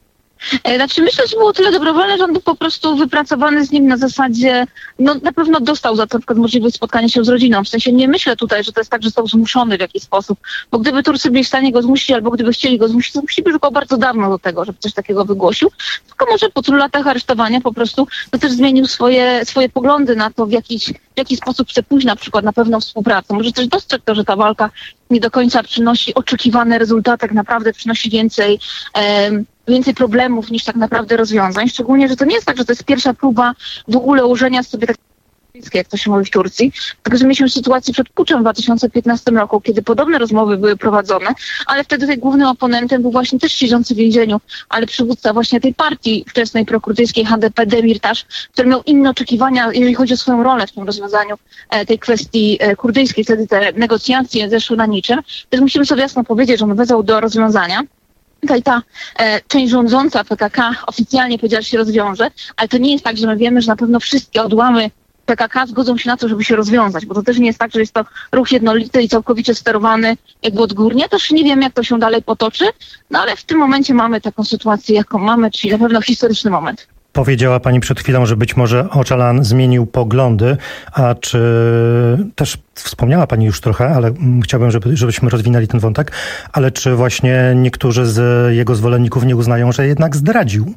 Znaczy myślę, że było tyle dobrowolne, że on był po prostu wypracowany z nim na zasadzie, no na pewno dostał za to na przykład możliwość spotkania się z rodziną. W sensie nie myślę tutaj, że to jest tak, że został zmuszony w jakiś sposób, bo gdyby Turcy byli w stanie go zmusić, albo gdyby chcieli go zmusić, to musieliby już go bardzo dawno do tego, żeby coś takiego wygłosił. Tylko może po tylu latach aresztowania po prostu to też zmienił swoje, swoje poglądy na to, w, jakiś, w jaki sposób chce pójść na przykład na pewną współpracę. Może też dostrzegł to, że ta walka nie do końca przynosi oczekiwane rezultaty, tak naprawdę przynosi więcej em, więcej problemów niż tak naprawdę rozwiązań. Szczególnie, że to nie jest tak, że to jest pierwsza próba w ogóle ułożenia sobie tak jak to się mówi w Turcji. Tylko, że mieliśmy sytuację przed puczem w dwa tysiące piętnastym roku, kiedy podobne rozmowy były prowadzone, ale wtedy tutaj głównym oponentem był właśnie też siedzący w więzieniu, ale przywódca właśnie tej partii wczesnej prokurdyjskiej H D P Demirtaş, który miał inne oczekiwania, jeżeli chodzi o swoją rolę w tym rozwiązaniu e, tej kwestii e, kurdyjskiej. Wtedy te negocjacje zeszły na niczym. Też musimy sobie jasno powiedzieć, że on wezwał do rozwiązania, Tutaj ta e, część rządząca P K K oficjalnie powiedziała, że się rozwiąże, ale to nie jest tak, że my wiemy, że na pewno wszystkie odłamy P K K zgodzą się na to, żeby się rozwiązać, bo to też nie jest tak, że jest to ruch jednolity i całkowicie sterowany jakby odgórnie. Też nie wiem, jak to się dalej potoczy, no ale w tym momencie mamy taką sytuację, jaką mamy, czyli na pewno historyczny moment. Powiedziała pani przed chwilą, że być może Öcalan zmienił poglądy, a czy też wspomniała pani już trochę, ale chciałbym, żeby, żebyśmy rozwinęli ten wątek, ale czy właśnie niektórzy z jego zwolenników nie uznają, że jednak zdradził,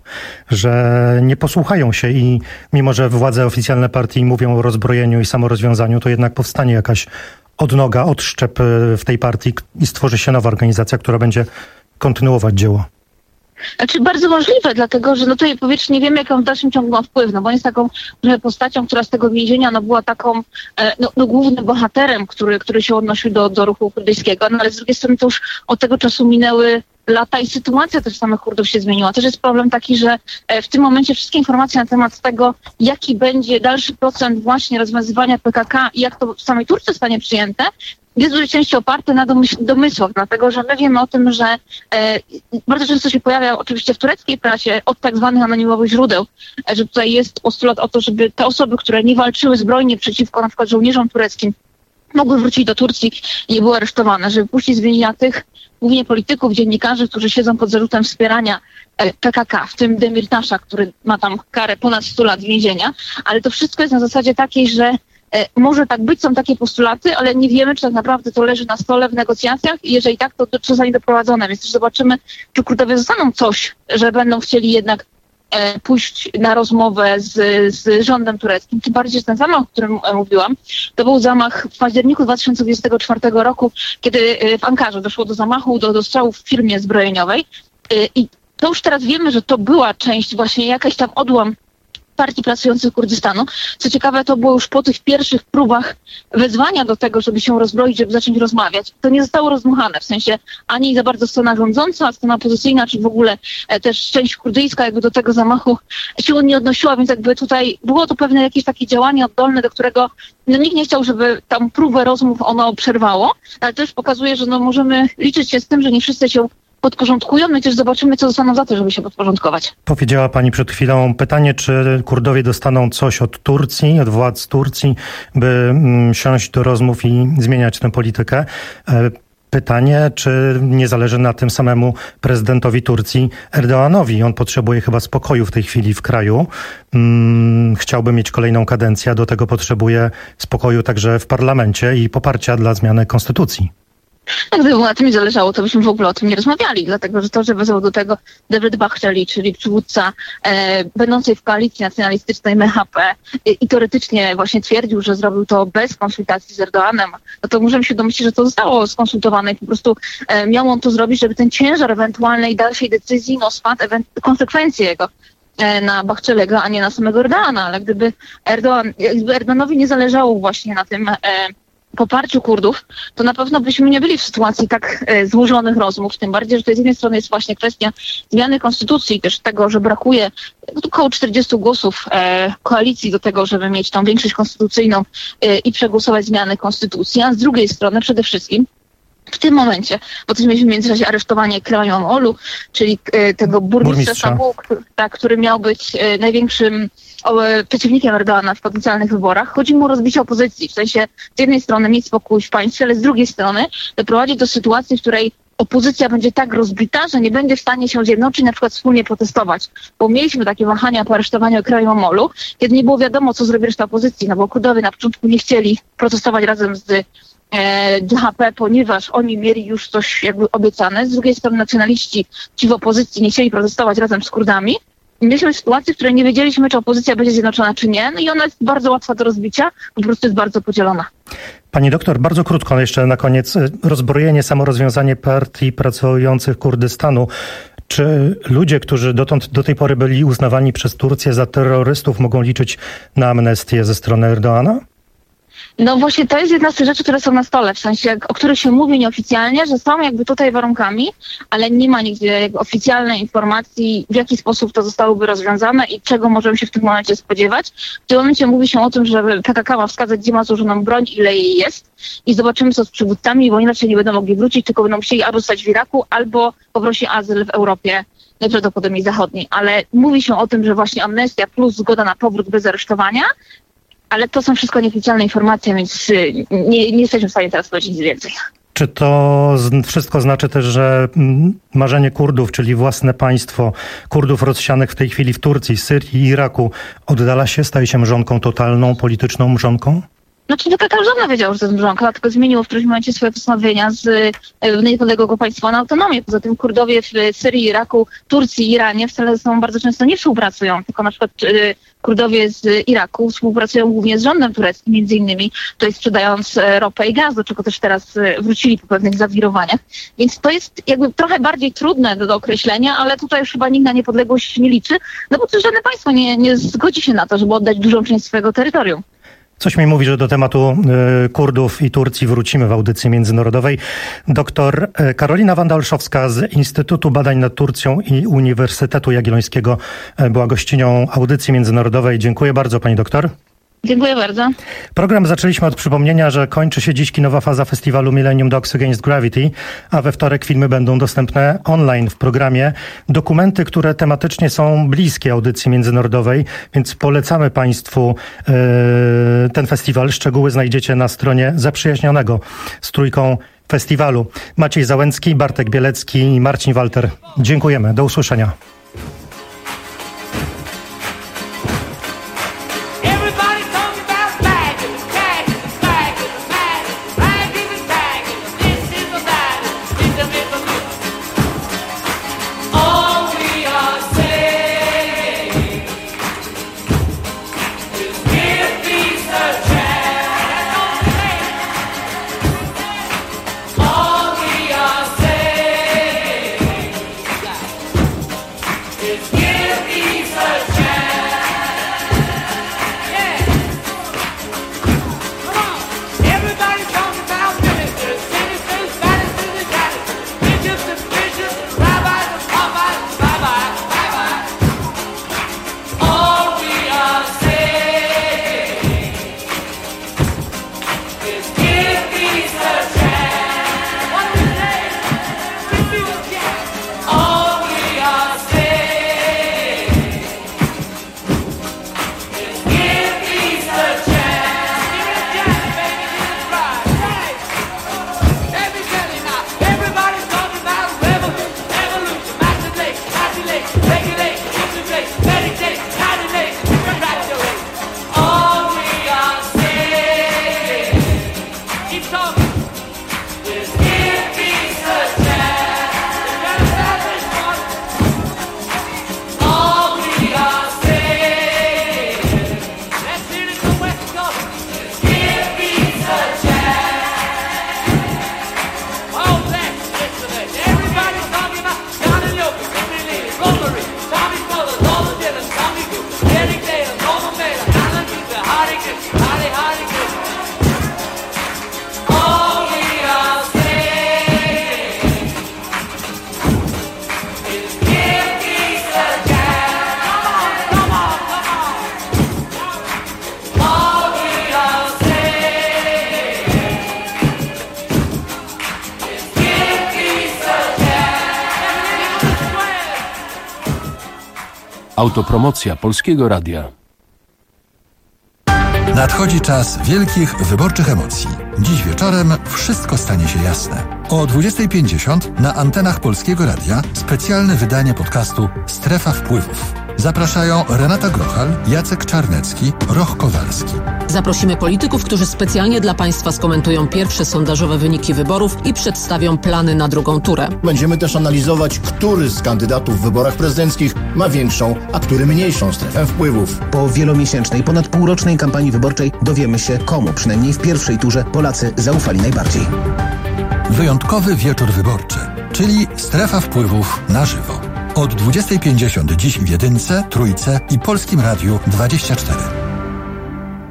że nie posłuchają się i mimo, że władze oficjalne partii mówią o rozbrojeniu i samorozwiązaniu, to jednak powstanie jakaś odnoga, odszczep w tej partii i stworzy się nowa organizacja, która będzie kontynuować dzieło? Znaczy bardzo możliwe, dlatego że no tutaj powietrze nie wiemy, jaki on w dalszym ciągu ma wpływ, no bo on jest taką trochę postacią, która z tego więzienia no była taką no, no głównym bohaterem, który, który się odnosił do, do ruchu kurdyjskiego, no ale z drugiej strony to już od tego czasu minęły lata i sytuacja też samych Kurdów się zmieniła. Też jest problem taki, że w tym momencie wszystkie informacje na temat tego, jaki będzie dalszy procent właśnie rozwiązywania P K K i jak to w samej Turcji zostanie przyjęte, jest w dużej części oparte na domys- domysłach, dlatego że my wiemy o tym, że e, bardzo często się pojawia oczywiście w tureckiej prasie od tak zwanych anonimowych źródeł, e, że tutaj jest postulat o to, żeby te osoby, które nie walczyły zbrojnie przeciwko na przykład żołnierzom tureckim, mogły wrócić do Turcji i nie były aresztowane, żeby puścić z więzienia tych głównie polityków, dziennikarzy, którzy siedzą pod zarzutem wspierania e, P K K, w tym Demirtasza, który ma tam karę ponad sto lat więzienia, ale to wszystko jest na zasadzie takiej, że może tak być, są takie postulaty, ale nie wiemy, czy tak naprawdę to leży na stole w negocjacjach i jeżeli tak, to co zostanie doprowadzone. Więc też zobaczymy, czy Kurdowie zostaną coś, że będą chcieli jednak e, pójść na rozmowę z, z rządem tureckim. Tym bardziej, że ten zamach, o którym mówiłam, to był zamach w październiku dwa tysiące dwudziestego czwartego roku, kiedy w Ankarze doszło do zamachu, do, do strzału w firmie zbrojeniowej. E, I to już teraz wiemy, że to była część, właśnie jakaś tam odłam partii pracujących Kurdystanu. Co ciekawe, to było już po tych pierwszych próbach wezwania do tego, żeby się rozbroić, żeby zacząć rozmawiać. To nie zostało rozdmuchane, w sensie ani za bardzo strona rządząca, a strona opozycyjna, czy w ogóle e, też część kurdyjska jakby do tego zamachu się nie odnosiła, więc jakby tutaj było to pewne jakieś takie działanie oddolne, do którego no, nikt nie chciał, żeby tam próbę rozmów ono przerwało, ale też pokazuje, że no, możemy liczyć się z tym, że nie wszyscy się podporządkują, my też zobaczymy, co dostaną za to, żeby się podporządkować. Powiedziała pani przed chwilą pytanie, czy Kurdowie dostaną coś od Turcji, od władz Turcji, by mm, siąść do rozmów i zmieniać tę politykę. E, Pytanie, czy nie zależy na tym samemu prezydentowi Turcji Erdoğanowi. On potrzebuje chyba spokoju w tej chwili w kraju. Hmm, chciałby mieć kolejną kadencję, a do tego potrzebuje spokoju także w parlamencie i poparcia dla zmiany konstytucji. Gdyby mu na tym nie zależało, to byśmy w ogóle o tym nie rozmawiali, dlatego że to, że wezwał do tego Devlet Bahçeli, czyli przywódca e, będącej w koalicji nacjonalistycznej M H P e, i teoretycznie właśnie twierdził, że zrobił to bez konsultacji z Erdoğanem, no to możemy się domyślić, że to zostało skonsultowane i po prostu e, miał on to zrobić, żeby ten ciężar ewentualnej dalszej decyzji no, spadł, ewent- konsekwencje jego e, na Bahçeliego, a nie na samego Erdoğana, ale gdyby Erdoğan, jakby Erdoğanowi nie zależało właśnie na tym e, poparciu Kurdów, to na pewno byśmy nie byli w sytuacji tak e, złożonych rozmów, tym bardziej, że to z jednej strony jest właśnie kwestia zmiany konstytucji, też tego, że brakuje około czterdziestu głosów e, koalicji do tego, żeby mieć tą większość konstytucyjną e, i przegłosować zmiany konstytucji, a z drugiej strony przede wszystkim w tym momencie, bo też mieliśmy w międzyczasie aresztowanie Ekrema İmamoğlu, czyli e, tego burmistrza Sabu, tak, który miał być e, największym o, e, przeciwnikiem Erdoğana w potencjalnych wyborach. Chodzi mu o rozbicie opozycji, w sensie z jednej strony mieć spokój w państwie, ale z drugiej strony doprowadzić do sytuacji, w której opozycja będzie tak rozbita, że nie będzie w stanie się zjednoczyć, na przykład wspólnie protestować. Bo mieliśmy takie wahania po aresztowaniu Ekrema İmamoğlu, kiedy nie było wiadomo, co zrobi reszta opozycji, no bo Kurdowie na początku nie chcieli protestować razem z D H P, ponieważ oni mieli już coś jakby obiecane. Z drugiej strony nacjonaliści, ci w opozycji nie chcieli protestować razem z Kurdami. I mieliśmy sytuację, w której nie wiedzieliśmy, czy opozycja będzie zjednoczona, czy nie. No i ona jest bardzo łatwa do rozbicia, po prostu jest bardzo podzielona. Pani doktor, bardzo krótko jeszcze na koniec. Rozbrojenie, samorozwiązanie partii pracujących Kurdystanu. Czy ludzie, którzy dotąd do tej pory byli uznawani przez Turcję za terrorystów, mogą liczyć na amnestię ze strony Erdoğana? No właśnie to jest jedna z tych rzeczy, które są na stole, w sensie o których się mówi nieoficjalnie, że są jakby tutaj warunkami, ale nie ma nigdzie jakby oficjalnej informacji, w jaki sposób to zostałoby rozwiązane i czego możemy się w tym momencie spodziewać. W tym momencie mówi się o tym, że P K K ma wskazać, gdzie ma złożoną broń, ile jej jest i zobaczymy, co z przywódcami, bo inaczej nie będą mogli wrócić, tylko będą musieli albo zostać w Iraku, albo poprosić azyl w Europie, najprawdopodobniej zachodniej. Ale mówi się o tym, że właśnie amnestia plus zgoda na powrót bez aresztowania, ale to są wszystko nieoficjalne informacje, więc nie, nie jesteśmy w stanie teraz powiedzieć nic więcej. Czy to wszystko znaczy też, że marzenie Kurdów, czyli własne państwo Kurdów rozsianych w tej chwili w Turcji, Syrii i Iraku oddala się, staje się mrzonką totalną, polityczną mrzonką? Znaczy, P K K już dawno wiedział, że to jest mrzonka, dlatego zmieniło w którymś momencie swoje postanowienia z e, niepodległego państwa na autonomię. Poza tym Kurdowie w Syrii, Iraku, Turcji, Iranie wcale ze sobą bardzo często nie współpracują, tylko na przykład e, Kurdowie z Iraku współpracują głównie z rządem tureckim, między innymi tutaj sprzedając e, ropę i gaz, do czego też teraz e, wrócili po pewnych zawirowaniach. Więc to jest jakby trochę bardziej trudne do, do określenia, ale tutaj już chyba nikt na niepodległość nie liczy, no bo też żadne państwo nie, nie zgodzi się na to, żeby oddać dużą część swojego terytorium. Coś mi mówi, że do tematu y, Kurdów i Turcji wrócimy w audycji międzynarodowej. Doktor Karolina Wanda-Olszowska z Instytutu Badań nad Turcją i Uniwersytetu Jagiellońskiego była gościnią audycji międzynarodowej. Dziękuję bardzo, pani doktor. Dziękuję bardzo. Program zaczęliśmy od przypomnienia, że kończy się dziś kinowa faza festiwalu Millennium Dogs Against Gravity, a we wtorek filmy będą dostępne online w programie. Dokumenty, które tematycznie są bliskie audycji międzynarodowej, więc polecamy państwu yy, ten festiwal. Szczegóły znajdziecie na stronie zaprzyjaźnionego z trójką festiwalu. Maciej Załęcki, Bartek Bielecki i Marcin Walter. Dziękujemy. Do usłyszenia. Autopromocja Polskiego Radia. Nadchodzi czas wielkich wyborczych emocji. Dziś wieczorem wszystko stanie się jasne. O dwudziestej pięćdziesiąt na antenach Polskiego Radia specjalne wydanie podcastu Strefa Wpływów. Zapraszają Renata Grochal, Jacek Czarnecki, Roch Kowalski. Zaprosimy polityków, którzy specjalnie dla Państwa skomentują pierwsze sondażowe wyniki wyborów i przedstawią plany na drugą turę. Będziemy też analizować, który z kandydatów w wyborach prezydenckich ma większą, a który mniejszą strefę wpływów. Po wielomiesięcznej, ponad półrocznej kampanii wyborczej dowiemy się, komu przynajmniej w pierwszej turze Polacy zaufali najbardziej. Wyjątkowy wieczór wyborczy, czyli Strefa Wpływów na żywo. Od dwudziestej pięćdziesiąt dziś w Jedynce, Trójce i Polskim Radiu dwadzieścia cztery.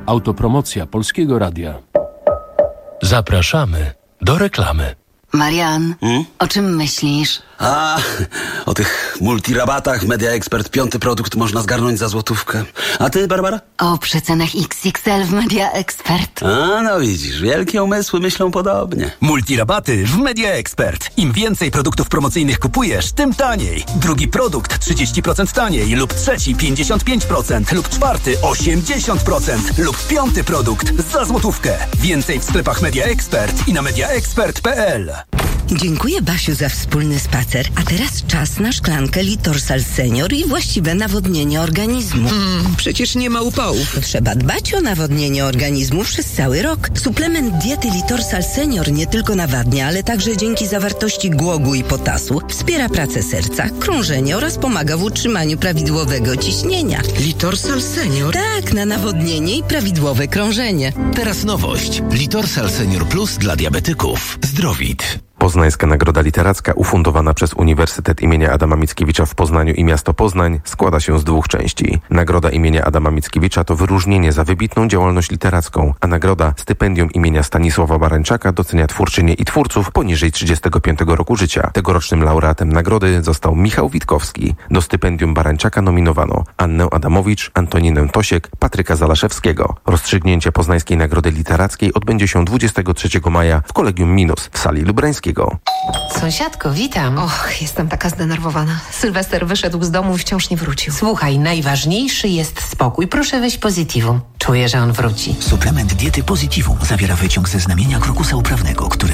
Autopromocja Polskiego Radia. Zapraszamy do reklamy. Marian, Hmm? o czym myślisz? A, o tych multirabatach Media Expert. Piąty produkt można zgarnąć za złotówkę. A ty, Barbara? O przecenach X X L w Media Expert. A, no widzisz, wielkie umysły myślą podobnie. Multirabaty w Media Expert. Im więcej produktów promocyjnych kupujesz, tym taniej. Drugi produkt trzydzieści procent taniej, lub trzeci pięćdziesiąt pięć procent, lub czwarty osiemdziesiąt procent, lub piąty produkt za złotówkę. Więcej w sklepach Media Expert i na mediaexpert kropka p l. Dziękuję, Basiu, za wspólny spacer. A teraz czas na szklankę Litorsal Senior i właściwe nawodnienie organizmu. Mm, przecież nie ma upałów. Trzeba dbać o nawodnienie organizmu przez cały rok. Suplement diety Litorsal Senior nie tylko nawadnia, ale także dzięki zawartości głogu i potasu wspiera pracę serca, krążenie oraz pomaga w utrzymaniu prawidłowego ciśnienia. Litorsal Senior? Tak, na nawodnienie i prawidłowe krążenie. Teraz nowość. Litorsal Senior Plus dla diabetyków. Zdrowit. Poznańska Nagroda Literacka, ufundowana przez Uniwersytet imienia Adama Mickiewicza w Poznaniu i miasto Poznań, składa się z dwóch części. Nagroda imienia Adama Mickiewicza to wyróżnienie za wybitną działalność literacką, a nagroda stypendium imienia Stanisława Barańczaka docenia twórczynie i twórców poniżej trzydziestego piątego roku życia. Tegorocznym laureatem nagrody został Michał Witkowski. Do stypendium Barańczaka nominowano Annę Adamowicz, Antoninę Tosiek, Patryka Zalaszewskiego. Rozstrzygnięcie Poznańskiej Nagrody Literackiej odbędzie się dwudziestego trzeciego maja w Kolegium Minus w sali Lubrańskiej. Sąsiadko, witam. Och, jestem taka zdenerwowana. Sylwester wyszedł z domu i wciąż nie wrócił. Słuchaj, najważniejszy jest spokój. Proszę weź Positivum. Czuję, że on wróci. Suplement diety Positivum zawiera wyciąg ze znamienia krokusa uprawnego, który